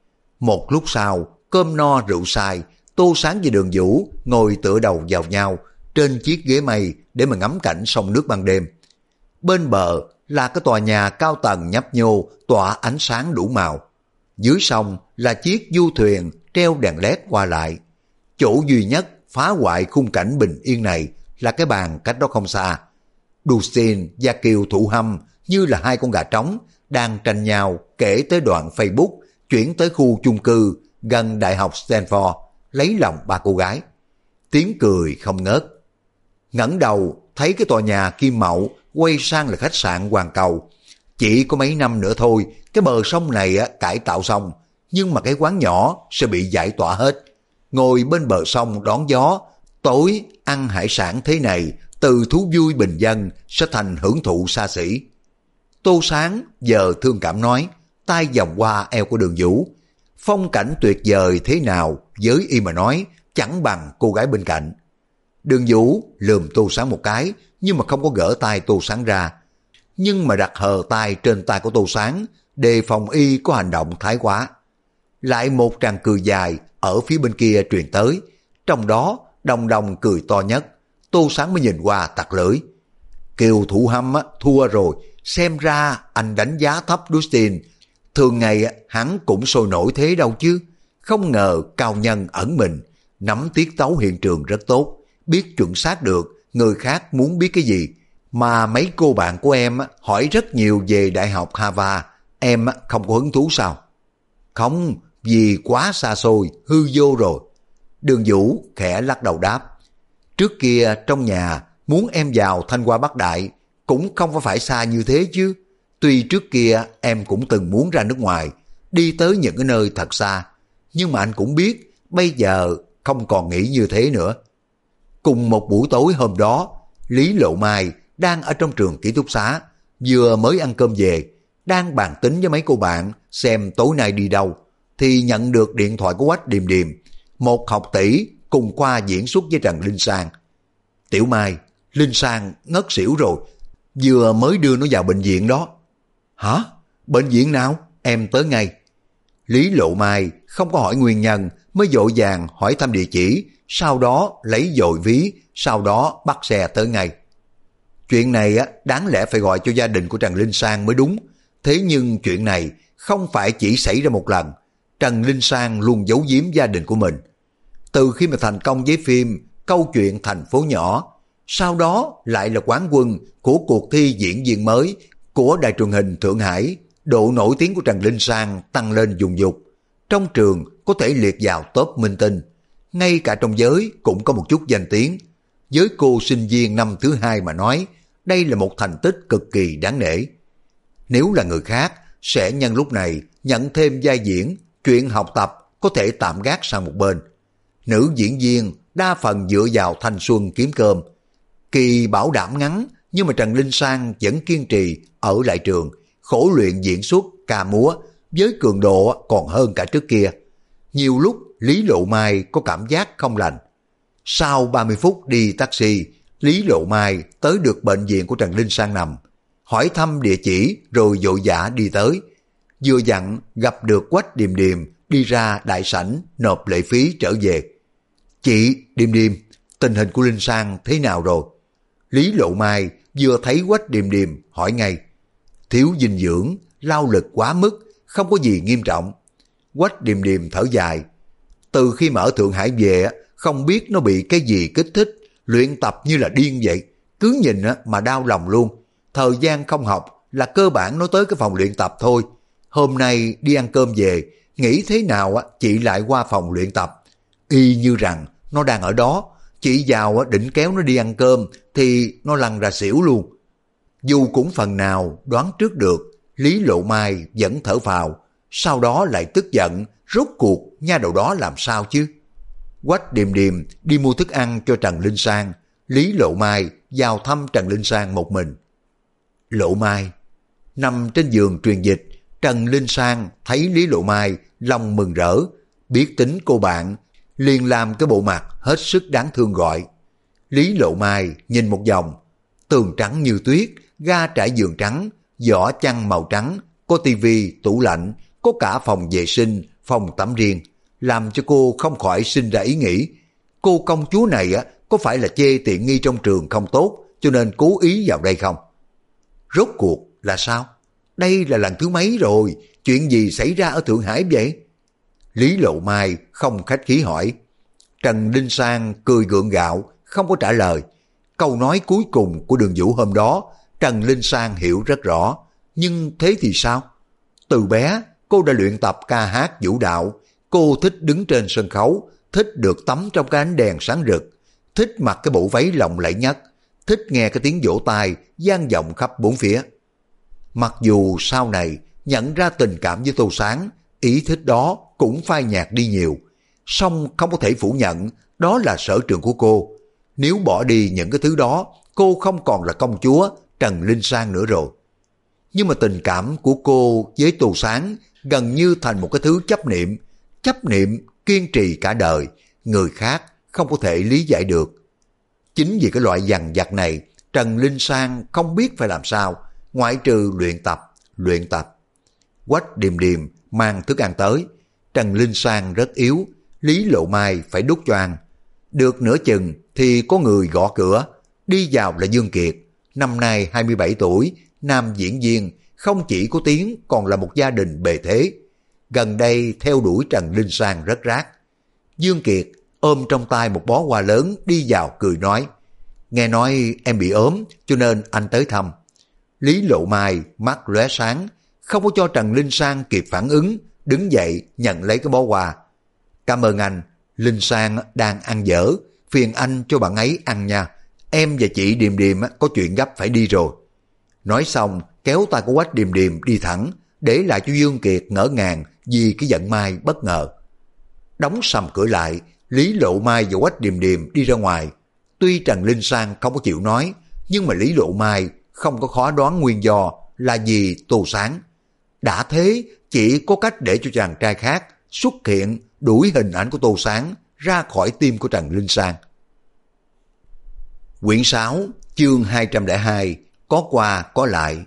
Một lúc sau, cơm no rượu say, Tô Sáng và Đường Vũ ngồi tựa đầu vào nhau trên chiếc ghế mây để mà ngắm cảnh sông nước ban đêm. Bên bờ là cái tòa nhà cao tầng nhấp nhô tỏa ánh sáng đủ màu. Dưới sông là chiếc du thuyền treo đèn led qua lại. Chỗ duy nhất phá hoại khung cảnh bình yên này là cái bàn cách đó không xa. Dusin và Kiều Thụ Hâm như là hai con gà trống đang tranh nhau kể tới đoạn Facebook chuyển tới khu chung cư gần Đại học Stanford, lấy lòng ba cô gái. Tiếng cười không ngớt. Ngẩng đầu thấy cái tòa nhà kim mậu quay sang là khách sạn Hoàn Cầu. Chỉ có mấy năm nữa thôi, cái bờ sông này cải tạo xong, nhưng mà cái quán nhỏ sẽ bị giải tỏa hết. Ngồi bên bờ sông đón gió, tối ăn hải sản thế này, từ thú vui bình dân sẽ thành hưởng thụ xa xỉ. Tô Sáng giờ thương cảm nói, tay vòng qua eo của Đường Vũ. Phong cảnh tuyệt vời thế nào với y mà nói, chẳng bằng cô gái bên cạnh. Đường Vũ lườm Tô Sáng một cái, nhưng mà không có gỡ tay Tô Sáng ra. Nhưng mà đặt hờ tay trên tay của Tô Sáng, đề phòng y có hành động thái quá. Lại một tràng cười dài ở phía bên kia truyền tới, trong đó đồng đồng cười to nhất. Tô Sáng mới nhìn qua tặc lưỡi. Kiều Thụ Hâm thua rồi, xem ra anh đánh giá thấp Dustin. Thường ngày hắn cũng sôi nổi thế đâu chứ. Không ngờ cao nhân ẩn mình, nắm tiết tấu hiện trường rất tốt, biết chuẩn xác được người khác muốn biết cái gì. Mà mấy cô bạn của em hỏi rất nhiều về Đại học Harvard, em không có hứng thú sao? Không, vì quá xa xôi, hư vô rồi. Đường Vũ khẽ lắc đầu đáp. Trước kia trong nhà muốn em vào Thanh Hoa Bắc Đại cũng không phải xa như thế chứ. Tuy trước kia em cũng từng muốn ra nước ngoài, đi tới những cái nơi thật xa, nhưng mà anh cũng biết bây giờ không còn nghĩ như thế nữa. Cùng một buổi tối hôm đó, Lý Lộ Mai đang ở trong trường ký túc xá, vừa mới ăn cơm về, đang bàn tính với mấy cô bạn xem tối nay đi đâu, thì nhận được điện thoại của Quách Điềm Điềm, một học tỷ cùng khoa diễn xuất với Trần Linh Sang. Tiểu Mai, Linh Sang ngất xỉu rồi, vừa mới đưa nó vào bệnh viện đó. Hả? Bệnh viện nào? Em tới ngay. Lý Lộ Mai không có hỏi nguyên nhân, mới vội vàng hỏi thăm địa chỉ, sau đó lấy dội ví, sau đó bắt xe tới ngay. Chuyện này đáng lẽ phải gọi cho gia đình của Trần Linh Sang mới đúng. Thế nhưng chuyện này không phải chỉ xảy ra một lần. Trần Linh Sang luôn giấu giếm gia đình của mình. Từ khi mà thành công với phim Câu chuyện thành phố nhỏ, sau đó lại là quán quân của cuộc thi diễn viên mới của đài truyền hình Thượng Hải, độ nổi tiếng của Trần Linh Sang tăng lên dùng dục. Trong trường có thể liệt vào top minh tinh, ngay cả trong giới cũng có một chút danh tiếng. Với cô sinh viên năm thứ hai mà nói, đây là một thành tích cực kỳ đáng nể. Nếu là người khác, sẽ nhân lúc này nhận thêm vai diễn, chuyện học tập có thể tạm gác sang một bên. Nữ diễn viên đa phần dựa vào thanh xuân kiếm cơm. Kỳ bảo đảm ngắn, nhưng mà Trần Linh Sang vẫn kiên trì ở lại trường, khổ luyện diễn xuất, ca múa, với cường độ còn hơn cả trước kia. Nhiều lúc Lý Lộ Mai có cảm giác không lành. Sau 30 phút đi taxi, Lý Lộ Mai tới được bệnh viện của Trần Linh Sang nằm, hỏi thăm địa chỉ rồi vội vã đi tới. Vừa dặn gặp được Quách Điềm Điềm đi ra đại sảnh nộp lệ phí trở về. Chị Điềm Điềm, tình hình của Linh Sang thế nào rồi? Lý Lộ Mai vừa thấy Quách Điềm Điềm hỏi ngay. Thiếu dinh dưỡng, lao lực quá mức, không có gì nghiêm trọng. Quách Điềm Điềm thở dài. Từ khi mà ở Thượng Hải về, không biết nó bị cái gì kích thích, luyện tập như là điên vậy. Cứ nhìn mà đau lòng luôn. Thời gian không học là cơ bản nó tới cái phòng luyện tập thôi. Hôm nay đi ăn cơm về, nghĩ thế nào chị lại qua phòng luyện tập. Y như rằng nó đang ở đó, chị vào định kéo nó đi ăn cơm thì nó lăn ra xỉu luôn. Dù cũng phần nào đoán trước được Lý Lộ Mai vẫn thở phào, sau đó lại tức giận, rốt cuộc nha đầu đó làm sao chứ? Quách Điềm Điềm đi mua thức ăn cho Trần Linh Sang, Lý Lộ Mai vào thăm Trần Linh Sang một mình. Lộ Mai nằm trên giường truyền dịch, Trần Linh Sang thấy Lý Lộ Mai lòng mừng rỡ, biết tính cô bạn, liền làm cái bộ mặt hết sức đáng thương gọi. Lý Lộ Mai nhìn một vòng, tường trắng như tuyết, ga trải giường trắng, giỏ chăn màu trắng, có tivi, tủ lạnh, có cả phòng vệ sinh, phòng tắm riêng, làm cho cô không khỏi sinh ra ý nghĩ, cô công chúa này có phải là chê tiện nghi trong trường không tốt cho nên cố ý vào đây không? Rốt cuộc là sao? Đây là lần thứ mấy rồi, chuyện gì xảy ra ở Thượng Hải vậy? Lý Lộ Mai không khách khí hỏi. Trần Linh Sang cười gượng gạo, không có trả lời. Câu nói cuối cùng của Đường Vũ hôm đó, Trần Linh Sang hiểu rất rõ. Nhưng thế thì sao? Từ bé, cô đã luyện tập ca hát vũ đạo. Cô thích đứng trên sân khấu, thích được tắm trong cái ánh đèn sáng rực, thích mặc cái bộ váy lộng lẫy nhất, thích nghe cái tiếng vỗ tay vang vọng khắp bốn phía. Mặc dù sau này nhận ra tình cảm với Tô Sáng, ý thích đó cũng phai nhạt đi nhiều, song không có thể phủ nhận đó là sở trường của cô. Nếu bỏ đi những cái thứ đó, cô không còn là công chúa Trần Linh Sang nữa rồi. Nhưng mà tình cảm của cô với Tô Sáng gần như thành một cái thứ chấp niệm kiên trì cả đời, người khác không có thể lý giải được. Chính vì cái loại dằn vặt này, Trần Linh Sang không biết phải làm sao, ngoại trừ luyện tập. Quách Điềm Điềm mang thức ăn tới, Trần Linh Sang rất yếu, Lý Lộ Mai phải đút cho ăn. Được nửa chừng thì có người gõ cửa, đi vào là Dương Kiệt, năm nay 27 tuổi, nam diễn viên, không chỉ có tiếng còn là một gia đình bề thế. Gần đây theo đuổi Trần Linh Sang rất rát. Dương Kiệt ôm trong tay một bó hoa lớn đi vào cười nói, nghe nói em bị ốm cho nên anh tới thăm. Lý Lộ Mai mắt lóe sáng, không có cho Trần Linh Sang kịp phản ứng, đứng dậy nhận lấy cái bó hoa. Cảm ơn anh, Linh Sang đang ăn dở, phiền anh cho bạn ấy ăn nha, em và chị Điềm Điềm có chuyện gấp phải đi rồi. Nói xong kéo tay của Quách Điềm Điềm đi thẳng, để lại cho Dương Kiệt ngỡ ngàng vì cái giận Mai bất ngờ. Đóng sầm cửa lại, Lý Lộ Mai và Quách Điềm Điềm đi ra ngoài. Tuy Trần Linh Sang không có chịu nói, nhưng mà Lý Lộ Mai không có khó đoán nguyên do là vì Tô Sáng. Đã thế, chỉ có cách để cho chàng trai khác xuất hiện đuổi hình ảnh của Tô Sáng ra khỏi tim của Trần Linh Sang. Quyển 6, chương 202, có qua có lại.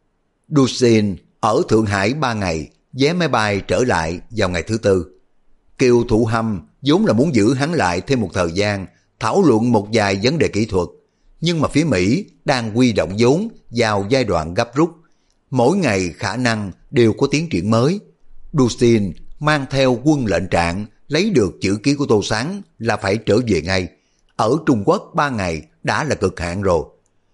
Dusin ở Thượng Hải 3 ngày, vé máy bay trở lại vào ngày thứ tư. Kiều Thụ Hâm vốn là muốn giữ hắn lại thêm một thời gian, thảo luận một vài vấn đề kỹ thuật, nhưng mà phía Mỹ đang huy động vốn vào giai đoạn gấp rút. Mỗi ngày khả năng đều có tiến triển mới. Dusin mang theo quân lệnh trạng, lấy được chữ ký của Tô Sáng là phải trở về ngay. Ở Trung Quốc 3 ngày đã là cực hạn rồi.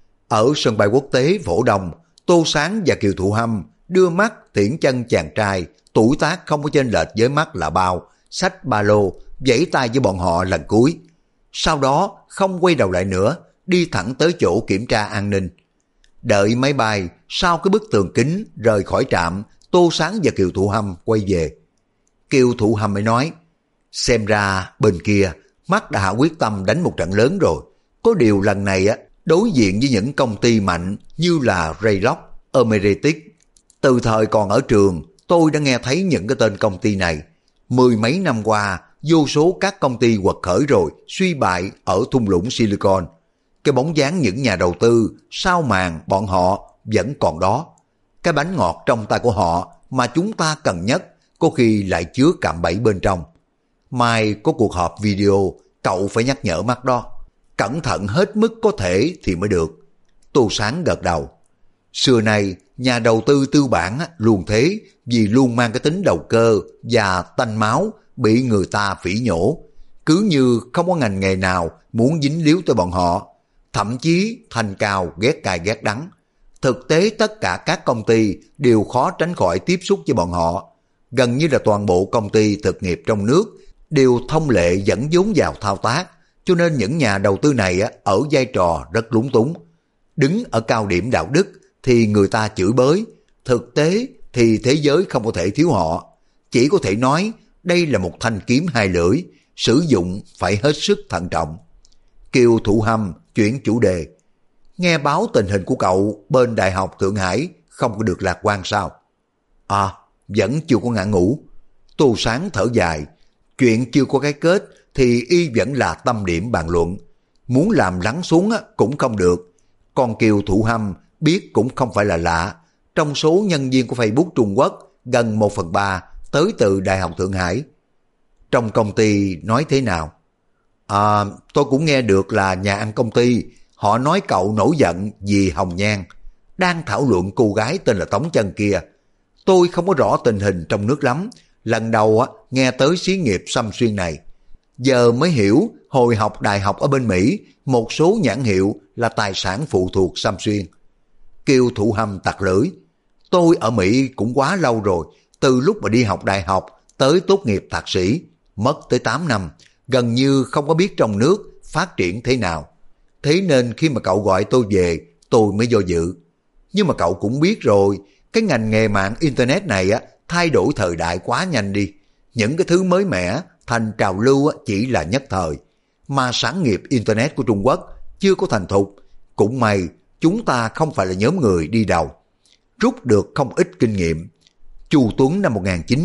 Ở sân bay quốc tế Phổ Đông, Tô Sáng và Kiều Thụ Hâm đưa mắt tiễn chân chàng trai, tuổi tác không có chênh lệch với mắt là bao, xách ba lô, vẫy tay với bọn họ lần cuối. Sau đó không quay đầu lại nữa, đi thẳng tới chỗ kiểm tra an ninh. Đợi máy bay sau cái bức tường kính rời khỏi trạm, Tô Sáng và Kiều Thụ Hâm quay về. Kiều Thụ Hâm mới nói, xem ra bên kia mắt đã hạ quyết tâm đánh một trận lớn rồi. Có điều lần này đối diện với những công ty mạnh như là Raylock, Emeritic. Từ thời còn ở trường, tôi đã nghe thấy những cái tên công ty này. Mười mấy năm qua, vô số các công ty quật khởi rồi suy bại ở thung lũng Silicon. Cái bóng dáng những nhà đầu tư sau màn bọn họ vẫn còn đó. Cái bánh ngọt trong tay của họ mà chúng ta cần nhất có khi lại chứa cạm bẫy bên trong. Mai có cuộc họp video, cậu phải nhắc nhở mắt đó. Cẩn thận hết mức có thể thì mới được. Tô Sáng gật đầu. Xưa nay, nhà đầu tư tư bản luôn thế, vì luôn mang cái tính đầu cơ và tanh máu, bị người ta phỉ nhổ. Cứ như không có ngành nghề nào muốn dính líu tới bọn họ. Thậm chí thanh cao ghét cay ghét đắng. Thực tế tất cả các công ty đều khó tránh khỏi tiếp xúc với bọn họ. Gần như là toàn bộ công ty thực nghiệp trong nước đều thông lệ dẫn vốn vào thao tác, cho nên những nhà đầu tư này ở vai trò rất lúng túng. Đứng ở cao điểm đạo đức thì người ta chửi bới, Thực tế thì thế giới không có thể thiếu họ. Chỉ có thể nói đây là một thanh kiếm hai lưỡi, sử dụng phải hết sức thận trọng. Kiều Thụ Hâm chuyển chủ đề. Nghe báo tình hình của cậu bên Đại học Thượng Hải không có được lạc quan sao? À, vẫn chưa có ngã ngủ. Tô Sáng thở dài. Chuyện chưa có cái kết thì y vẫn là tâm điểm bàn luận. Muốn làm lắng xuống cũng không được. Còn Kiều Thụ Hâm biết cũng không phải là lạ. Trong số nhân viên của Facebook Trung Quốc, gần 1/3 tới từ Đại học Thượng Hải. Trong công ty nói thế nào? À, tôi cũng nghe được là nhà ăn công ty, họ nói cậu nổi giận vì Hồng Nhan, đang thảo luận cô gái tên là Tống Chân kia. Tôi không có rõ tình hình trong nước lắm, lần đầu nghe tới xí nghiệp xăm xuyên này. Giờ mới hiểu hồi học đại học ở bên Mỹ, một số nhãn hiệu là tài sản phụ thuộc xăm xuyên. Kiều Thụ Hâm tặc lưỡi. Tôi ở Mỹ cũng quá lâu rồi, từ lúc mà đi học đại học tới tốt nghiệp thạc sĩ, mất tới 8 năm, gần như không có biết trong nước phát triển thế nào. Thế nên khi mà cậu gọi tôi về, tôi mới do dự. Nhưng mà cậu cũng biết rồi, cái ngành nghề mạng Internet này thay đổi thời đại quá nhanh đi. Những cái thứ mới mẻ thành trào lưu chỉ là nhất thời. Mà sản nghiệp Internet của Trung Quốc chưa có thành thục. Cũng may chúng ta không phải là nhóm người đi đầu, rút được không ít kinh nghiệm. Chu Tuấn năm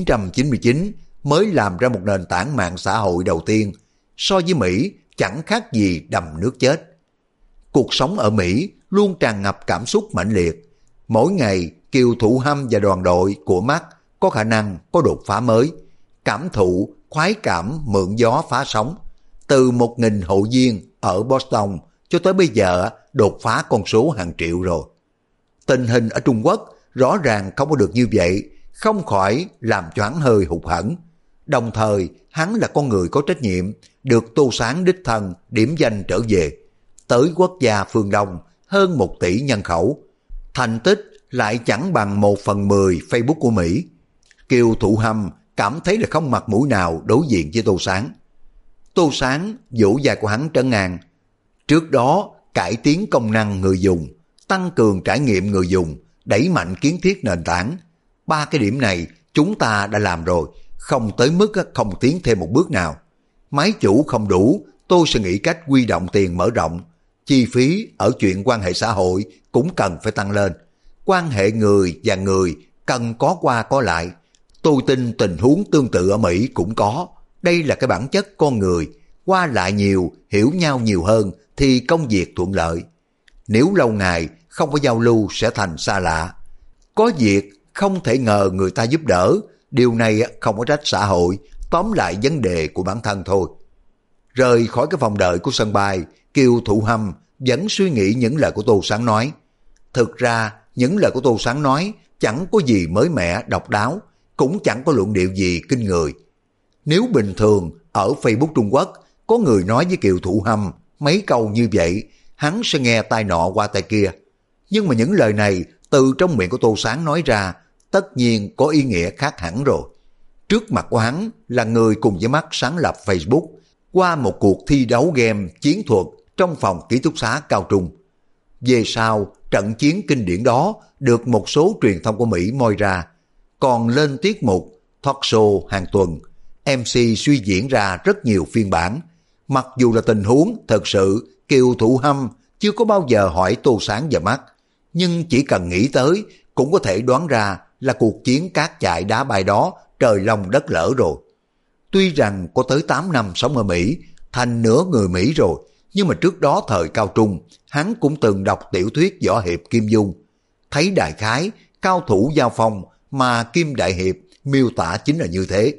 1999 mới làm ra một nền tảng mạng xã hội đầu tiên, so với Mỹ chẳng khác gì đầm nước chết. Cuộc sống ở Mỹ luôn tràn ngập cảm xúc mãnh liệt. Mỗi ngày Kiều Thụ Hâm và đoàn đội của Mark có khả năng có đột phá mới, cảm thụ khoái cảm mượn gió phá sóng. Từ 1.000 hội viên ở Boston cho tới bây giờ đột phá con số hàng triệu rồi. Tình hình ở Trung Quốc rõ ràng không có được như vậy, không khỏi làm choáng hơi hụt hẫng. Đồng thời hắn là con người có trách nhiệm, được Tô Sáng đích thân điểm danh trở về. Tới quốc gia phương Đông hơn 1 tỷ nhân khẩu, thành tích lại chẳng bằng 1/10 Facebook của Mỹ. Kiều Thụ Hâm cảm thấy là không mặt mũi nào đối diện với Tô Sáng. Tô Sáng vỗ vai của hắn trấn an. Trước đó cải tiến công năng người dùng, tăng cường trải nghiệm người dùng, đẩy mạnh kiến thiết nền tảng. 3 cái điểm này chúng ta đã làm rồi, không tới mức không tiến thêm một bước nào. Máy chủ không đủ, tôi sẽ nghĩ cách huy động tiền mở rộng. Chi phí ở chuyện quan hệ xã hội cũng cần phải tăng lên. Quan hệ người và người cần có qua có lại. Tôi tin tình huống tương tự ở Mỹ cũng có. Đây là cái bản chất con người. Qua lại nhiều, hiểu nhau nhiều hơn thì công việc thuận lợi. Nếu lâu ngày không có giao lưu sẽ thành xa lạ. Có việc không thể ngờ người ta giúp đỡ. Điều này không có trách xã hội, tóm lại vấn đề của bản thân thôi. Rời khỏi cái phòng đợi của sân bay, Kiều Thụ Hâm vẫn suy nghĩ những lời của Tô Sáng nói. Thực ra những lời của Tô Sáng nói chẳng có gì mới mẻ độc đáo, cũng chẳng có luận điệu gì kinh người. Nếu bình thường ở Facebook Trung Quốc có người nói với Kiều Thụ Hâm mấy câu như vậy, hắn sẽ nghe tai nọ qua tai kia. Nhưng mà những lời này từ trong miệng của Tô Sáng nói ra tất nhiên có ý nghĩa khác hẳn rồi. Trước mặt của hắn là người cùng với Mark sáng lập Facebook qua một cuộc thi đấu game chiến thuật trong phòng ký túc xá cao trung. Về sau, trận chiến kinh điển đó được một số truyền thông của Mỹ moi ra, còn lên tiết mục talk show hàng tuần. MC suy diễn ra rất nhiều phiên bản. Mặc dù là tình huống thật sự Kiều Thụ Hâm chưa có bao giờ hỏi Tô Sáng và Mark, nhưng chỉ cần nghĩ tới cũng có thể đoán ra là cuộc chiến cát chạy đá bay đó trời long đất lở rồi. Tuy rằng có tới 8 năm sống ở Mỹ, thành nửa người Mỹ rồi, nhưng mà trước đó thời cao trung, hắn cũng từng đọc tiểu thuyết võ hiệp Kim Dung. Thấy đại khái, cao thủ giao phong mà Kim Đại Hiệp miêu tả chính là như thế.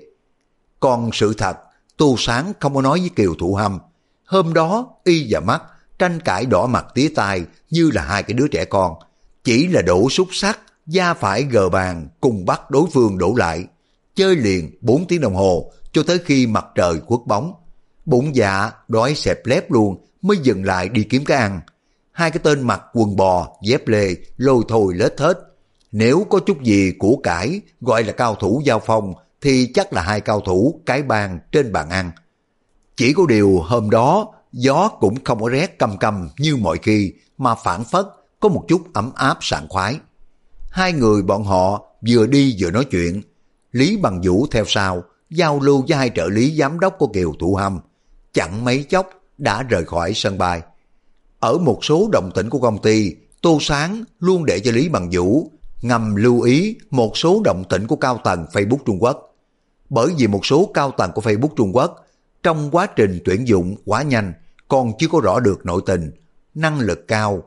Còn sự thật, Tô Sáng không có nói với Kiều Thụ Hâm. Hôm đó, y và Mắt tranh cãi đỏ mặt tía tai như là hai cái đứa trẻ con. Chỉ là đổ xúc sắc, da phải gờ bàn cùng bắt đối phương đổ lại. Chơi liền 4 tiếng đồng hồ cho tới khi mặt trời khuất bóng. Bụng dạ đói xẹp lép luôn mới dừng lại đi kiếm cái ăn. Hai cái tên mặc quần bò, dép lê, lôi thôi lết hết. Nếu có chút gì của cải gọi là cao thủ giao phong thì chắc là hai cao thủ cái bàn trên bàn ăn. Chỉ có điều hôm đó gió cũng không có rét căm căm như mọi khi, mà phản phất có một chút ấm áp sảng khoái. Hai người bọn họ vừa đi vừa nói chuyện. Lý Bằng Vũ theo sau, giao lưu với hai trợ lý giám đốc của Kiều Thủ Hâm. Chẳng mấy chốc đã rời khỏi sân bay. Ở một số động tĩnh của công ty, Tô Sáng luôn để cho Lý Bằng Vũ ngầm lưu ý một số động tĩnh của cao tầng Facebook Trung Quốc. Bởi vì một số cao tầng của Facebook Trung Quốc trong quá trình tuyển dụng quá nhanh, còn chưa có rõ được nội tình, năng lực cao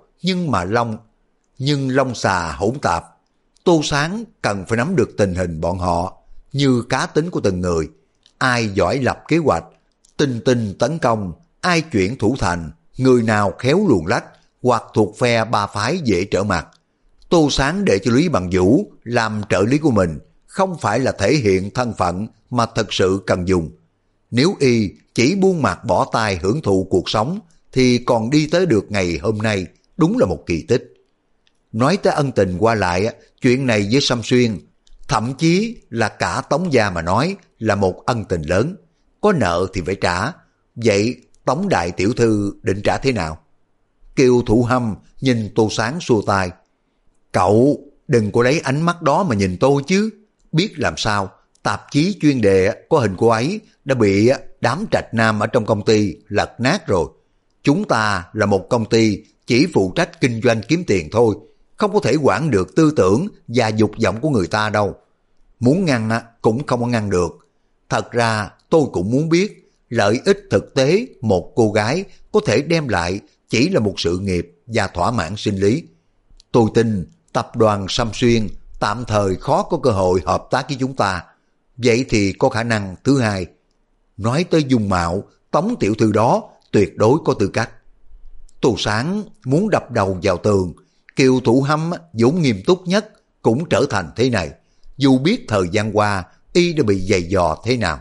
nhưng lông xà hỗn tạp. Tô Sáng cần phải nắm được tình hình bọn họ như cá tính của từng người, ai giỏi lập kế hoạch, tinh tinh tấn công, ai chuyển thủ thành, người nào khéo luồn lách hoặc thuộc phe ba phái dễ trở mặt. Tô Sáng để cho Lý Bằng Vũ làm trợ lý của mình không phải là thể hiện thân phận mà thật sự cần dùng. Nếu y chỉ buông mặt bỏ tay hưởng thụ cuộc sống thì còn đi tới được ngày hôm nay đúng là một kỳ tích. Nói tới ân tình qua lại, chuyện này với Sâm Xuyên, thậm chí là cả Tống gia mà nói là một ân tình lớn. Có nợ thì phải trả. Vậy Tống đại tiểu thư định trả thế nào? Kiều Thủ Hâm nhìn Tô Sáng xua tay. Cậu đừng có lấy ánh mắt đó mà nhìn tôi chứ. Biết làm sao, tạp chí chuyên đề có hình cô ấy đã bị đám trạch nam ở trong công ty lật nát rồi. Chúng ta là một công ty chỉ phụ trách kinh doanh kiếm tiền thôi, không có thể quản được tư tưởng và dục vọng của người ta đâu. Muốn ngăn cũng không có ngăn được. Thật ra tôi cũng muốn biết lợi ích thực tế một cô gái có thể đem lại chỉ là một sự nghiệp và thỏa mãn sinh lý. Tôi tin tập đoàn Sâm Xuyên tạm thời khó có cơ hội hợp tác với chúng ta. Vậy thì có khả năng thứ hai. Nói tới dung mạo, Tống tiểu thư đó tuyệt đối có tư cách. Tô Sáng muốn đập đầu vào tường. Kiều Thủ Hâm vốn nghiêm túc nhất cũng trở thành thế này, dù biết thời gian qua y đã bị giày dò thế nào.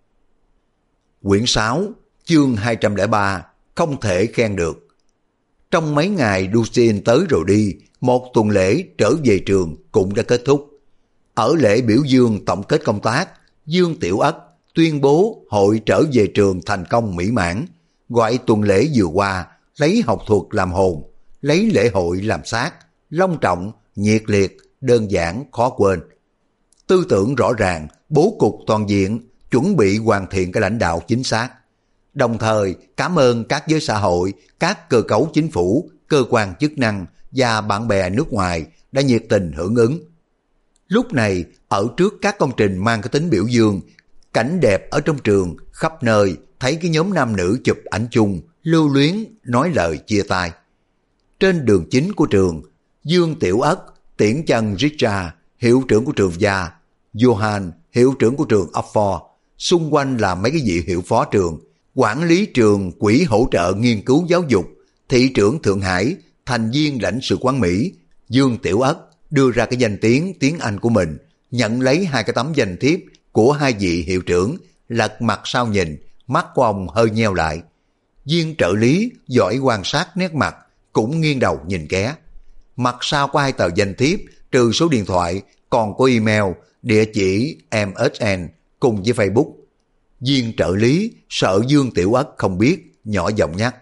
Quyển 6, chương 203, không thể khen được. Trong mấy ngày Lucien tới rồi đi, một tuần lễ trở về trường cũng đã kết thúc. Ở lễ biểu dương tổng kết công tác, Dương Tiểu Ất tuyên bố hội trở về trường thành công mỹ mãn, gọi tuần lễ vừa qua lấy học thuật làm hồn, lấy lễ hội làm xác, long trọng, nhiệt liệt, đơn giản, khó quên. Tư tưởng rõ ràng, bố cục toàn diện, chuẩn bị hoàn thiện cái lãnh đạo chính xác. Đồng thời cảm ơn các giới xã hội, các cơ cấu chính phủ, cơ quan chức năng và bạn bè nước ngoài đã nhiệt tình hưởng ứng. Lúc này, ở trước các công trình mang cái tính biểu dương, cảnh đẹp ở trong trường, khắp nơi thấy cái nhóm nam nữ chụp ảnh chung, lưu luyến, nói lời chia tay. Trên đường chính của trường, Dương Tiểu Ất, Tiễn Chân Richard, hiệu trưởng của trường Gia, Johan, hiệu trưởng của trường Oxford, xung quanh là mấy cái vị hiệu phó trường, quản lý trường, quỹ hỗ trợ nghiên cứu giáo dục, thị trưởng Thượng Hải, thành viên lãnh sự quán Mỹ. Dương Tiểu Ất đưa ra cái danh tiếng Anh của mình, nhận lấy hai cái tấm danh thiếp của hai vị hiệu trưởng, lật mặt sau nhìn, mắt của ông hơi nheo lại. Viên trợ lý giỏi quan sát nét mặt, cũng nghiêng đầu nhìn ké. Mặt sau có hai tờ danh thiếp, trừ số điện thoại, còn có email, địa chỉ MSN cùng với Facebook. Viên trợ lý sợ Dương Tiểu Ất không biết, nhỏ giọng nhắc.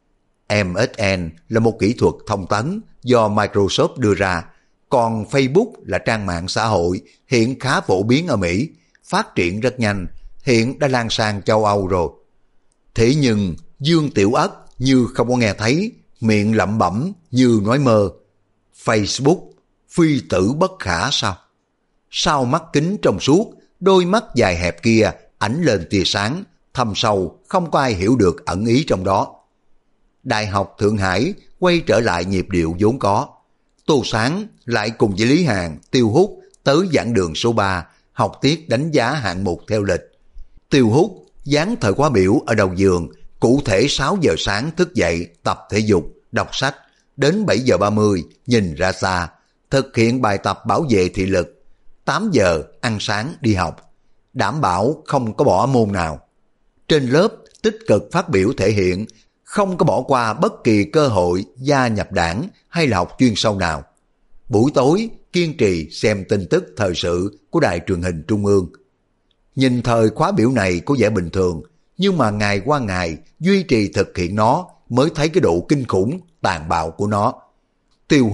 MSN là một kỹ thuật thông tấn do Microsoft đưa ra, còn Facebook là trang mạng xã hội hiện khá phổ biến ở Mỹ, phát triển rất nhanh, hiện đã lan sang châu Âu rồi. Thế nhưng Dương Tiểu Ất như không có nghe thấy, miệng lẩm bẩm như nói mơ. Facebook, phi tử bất khả sao? Sau mắt kính trong suốt, đôi mắt dài hẹp kia ánh lên tia sáng, thâm sâu, không có ai hiểu được ẩn ý trong đó. Đại học Thượng Hải quay trở lại nhịp điệu vốn có. Tô Sáng lại cùng với Lý Hàn, Tiêu Hút tới giảng đường số 3, học tiết đánh giá hạng mục theo lịch. Tiêu Hút dán thời khóa biểu ở đầu giường, cụ thể 6 giờ sáng thức dậy, tập thể dục, đọc sách, đến 7 giờ 30 nhìn ra xa, thực hiện bài tập bảo vệ thị lực, 8 giờ ăn sáng đi học, đảm bảo không có bỏ môn nào. Trên lớp tích cực phát biểu thể hiện, không có bỏ qua bất kỳ cơ hội gia nhập đảng hay là học chuyên sâu nào. Buổi tối kiên trì xem tin tức thời sự của đài truyền hình trung ương. Nhìn thời khóa biểu này có vẻ bình thường, nhưng mà ngày qua ngày duy trì thực hiện nó mới thấy cái độ kinh khủng, tàn bạo của nó. Tiêu Hút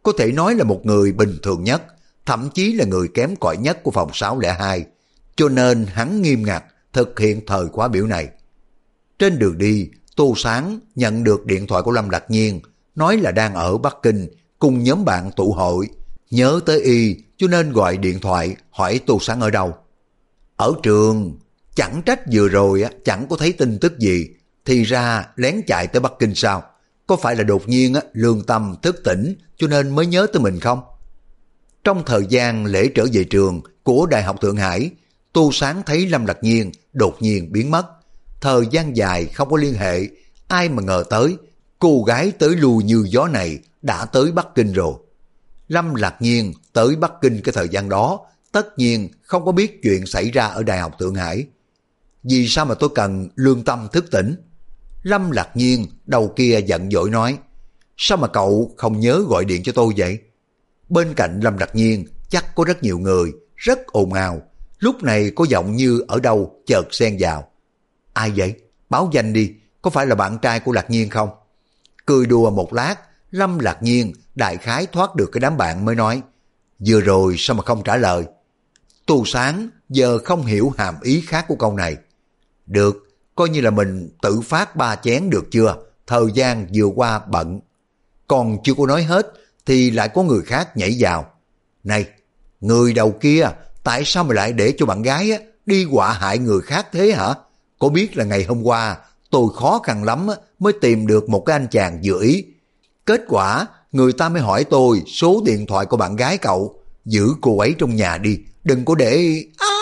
có thể nói là một người bình thường nhất, thậm chí là người kém cỏi nhất của phòng 602, cho nên hắn nghiêm ngặt thực hiện thời khóa biểu này. Trên đường đi, Tô Sáng nhận được điện thoại của Lâm Lạc Nhiên, nói là đang ở Bắc Kinh cùng nhóm bạn tụ hội, nhớ tới y cho nên gọi điện thoại hỏi Tô Sáng ở đâu. Ở trường, chẳng trách vừa rồi chẳng có thấy tin tức gì, thì ra lén chạy tới Bắc Kinh sao? Có phải là đột nhiên lương tâm thức tỉnh cho nên mới nhớ tới mình không? Trong thời gian lễ trở về trường của Đại học Thượng Hải, Tô Sáng thấy Lâm Lạc Nhiên đột nhiên biến mất. Thời gian dài không có liên hệ, ai mà ngờ tới, cô gái tới lui như gió này đã tới Bắc Kinh rồi. Lâm Lạc Nhiên tới Bắc Kinh cái thời gian đó, tất nhiên không có biết chuyện xảy ra ở Đại học Thượng Hải. Vì sao mà tôi cần lương tâm thức tỉnh? Lâm Lạc Nhiên đầu kia giận dỗi nói, sao mà cậu không nhớ gọi điện cho tôi vậy? Bên cạnh Lâm Lạc Nhiên chắc có rất nhiều người, rất ồn ào. Lúc này có giọng như ở đâu chợt xen vào. Ai vậy? Báo danh đi, có phải là bạn trai của Lạc Nhiên không? Cười đùa một lát, Lâm Lạc Nhiên đại khái thoát được cái đám bạn mới nói, vừa rồi sao mà không trả lời? Tô Sáng giờ không hiểu hàm ý khác của câu này. Được, coi như là mình tự phát 3 chén được chưa? Thời gian vừa qua bận. Còn chưa có nói hết thì lại có người khác nhảy vào. Này, người đầu kia, tại sao mày lại để cho bạn gái đi họa hại người khác thế hả? Có biết là ngày hôm qua tôi khó khăn lắm mới tìm được một cái anh chàng vừa ý. Kết quả người ta mới hỏi tôi số điện thoại của bạn gái cậu. Giữ cô ấy trong nhà đi, đừng có để...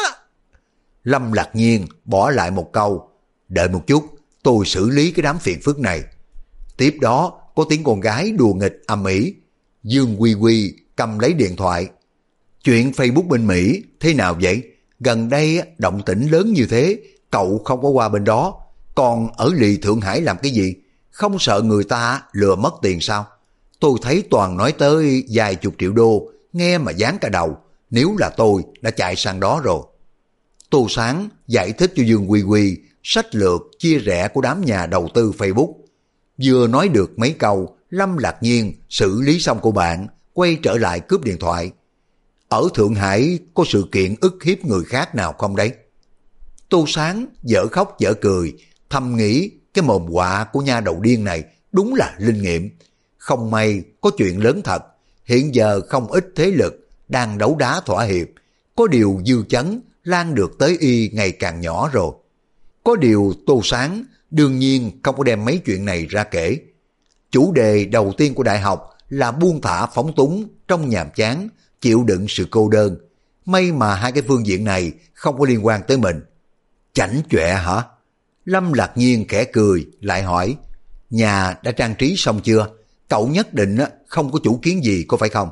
Lâm Lạc Nhiên bỏ lại một câu, đợi một chút, tôi xử lý cái đám phiền phức này. Tiếp đó có tiếng con gái đùa nghịch ầm ĩ. Dương Quy Quy cầm lấy điện thoại. Chuyện Facebook bên Mỹ thế nào vậy? Gần đây động tĩnh lớn như thế, cậu không có qua bên đó, còn ở lì Thượng Hải làm cái gì? Không sợ người ta lừa mất tiền sao? Tôi thấy toàn nói tới vài chục triệu đô, nghe mà dán cả đầu, nếu là tôi đã chạy sang đó rồi. Tô Sáng giải thích cho Dương Quy Quy sách lược chia rẽ của đám nhà đầu tư Facebook. Vừa nói được mấy câu, Lâm Lạc Nhiên xử lý xong cô bạn, quay trở lại cướp điện thoại. Ở Thượng Hải có sự kiện ức hiếp người khác nào không đấy? Tô Sáng dở khóc dở cười, thầm nghĩ cái mồm quạ của nha đầu điên này đúng là linh nghiệm. Không may có chuyện lớn thật, hiện giờ không ít thế lực đang đấu đá thỏa hiệp. Có điều dư chấn lan được tới y ngày càng nhỏ rồi. Có điều Tô Sáng đương nhiên không có đem mấy chuyện này ra kể. Chủ đề đầu tiên của đại học là buông thả phóng túng trong nhàm chán, chịu đựng sự cô đơn. May mà hai cái phương diện này không có liên quan tới mình. Chảnh chọe hả? Lâm Lạc Nhiên khẽ cười, lại hỏi, nhà đã trang trí xong chưa? Cậu nhất định không có chủ kiến gì có phải không?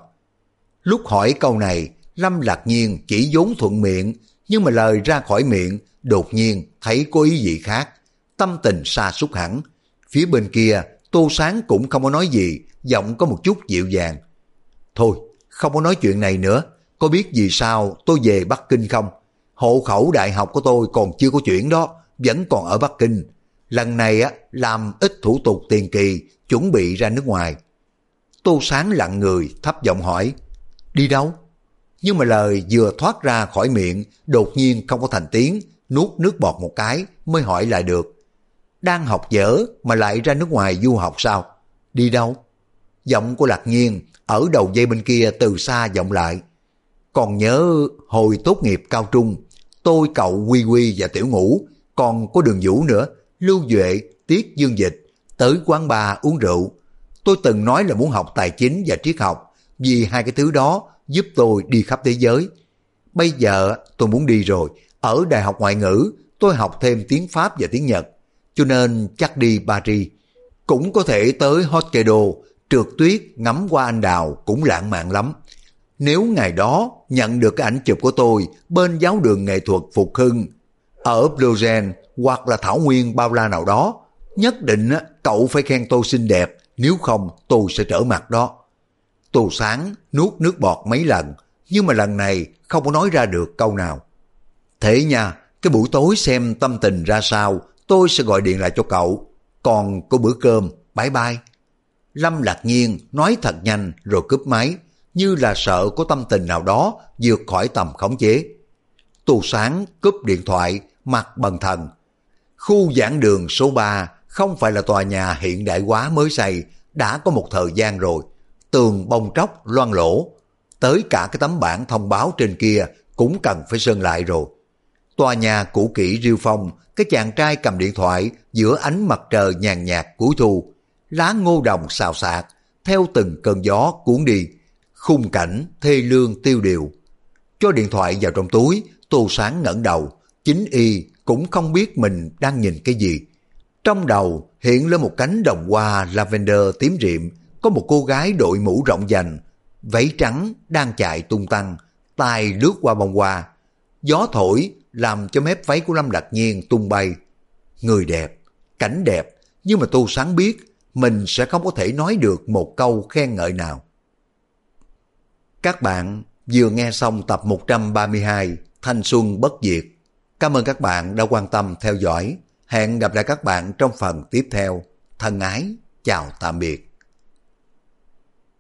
Lúc hỏi câu này, Lâm Lạc Nhiên chỉ vốn thuận miệng, nhưng mà lời ra khỏi miệng đột nhiên thấy có ý gì khác, tâm tình sa sút hẳn. Phía bên kia Tô Sáng cũng không có nói gì, giọng có một chút dịu dàng. Thôi, không có nói chuyện này nữa, có biết vì sao tôi về Bắc Kinh không? Hộ khẩu đại học của tôi còn chưa có chuyển đó, vẫn còn ở Bắc Kinh. Lần này làm ít thủ tục tiền kỳ, chuẩn bị ra nước ngoài. Tô Sáng lặng người, thấp giọng hỏi, đi đâu? Nhưng mà lời vừa thoát ra khỏi miệng, đột nhiên không có thành tiếng, nuốt nước bọt một cái mới hỏi lại được. Đang học dở mà lại ra nước ngoài du học sao? Đi đâu? Giọng của Lạc Nhiên ở đầu dây bên kia từ xa vọng lại. Còn nhớ hồi tốt nghiệp cao trung, tôi cậu Quy Quy và Tiểu Ngũ, còn có Đường Vũ nữa, Lưu Duệ, Tiết Dương Dịch, tới quán bar uống rượu. Tôi từng nói là muốn học tài chính và triết học, vì hai cái thứ đó giúp tôi đi khắp thế giới. Bây giờ tôi muốn đi rồi, ở Đại học Ngoại ngữ tôi học thêm tiếng Pháp và tiếng Nhật, cho nên chắc đi Paris. Cũng có thể tới Hokkaido, trượt tuyết ngắm hoa anh đào cũng lãng mạn lắm. Nếu ngày đó nhận được cái ảnh chụp của tôi bên giáo đường nghệ thuật Phục Hưng, ở Blogen hoặc là Thảo Nguyên bao la nào đó, nhất định cậu phải khen tôi xinh đẹp, nếu không tôi sẽ trở mặt đó. Tô Sáng nuốt nước bọt mấy lần, nhưng mà lần này không có nói ra được câu nào. Thế nha, cái buổi tối xem tâm tình ra sao, tôi sẽ gọi điện lại cho cậu. Còn có bữa cơm, bye bye. Lâm Lạc Nhiên nói thật nhanh rồi cúp máy, như là sợ có tâm tình nào đó vượt khỏi tầm khống chế. Tu Sáng cúp điện thoại, mặt bần thần. Khu giảng đường số 3 không phải là tòa nhà hiện đại hóa mới xây, đã có một thời gian rồi. Tường bong tróc loang lỗ, tới cả cái tấm bảng thông báo trên kia cũng cần phải sơn lại rồi. Tòa nhà cũ kỹ rêu phong, cái chàng trai cầm điện thoại giữa ánh mặt trời nhàn nhạt cuối thu, lá ngô đồng xào xạc, theo từng cơn gió cuốn đi, khung cảnh thê lương tiêu điều. Cho điện thoại vào trong túi, Tu Sáng ngẩng đầu, chính y cũng không biết mình đang nhìn cái gì. Trong đầu hiện lên một cánh đồng hoa lavender tím rịm, có một cô gái đội mũ rộng vành, váy trắng đang chạy tung tăng, tay lướt qua bông hoa. Gió thổi làm cho mép váy của Lâm Lạc Nhiên tung bay. Người đẹp, cảnh đẹp, nhưng mà Tu Sáng biết mình sẽ không có thể nói được một câu khen ngợi nào. Các bạn vừa nghe xong tập 132 Thanh Xuân Bất Diệt. Cảm ơn các bạn đã quan tâm theo dõi. Hẹn gặp lại các bạn trong phần tiếp theo. Thân ái, chào tạm biệt.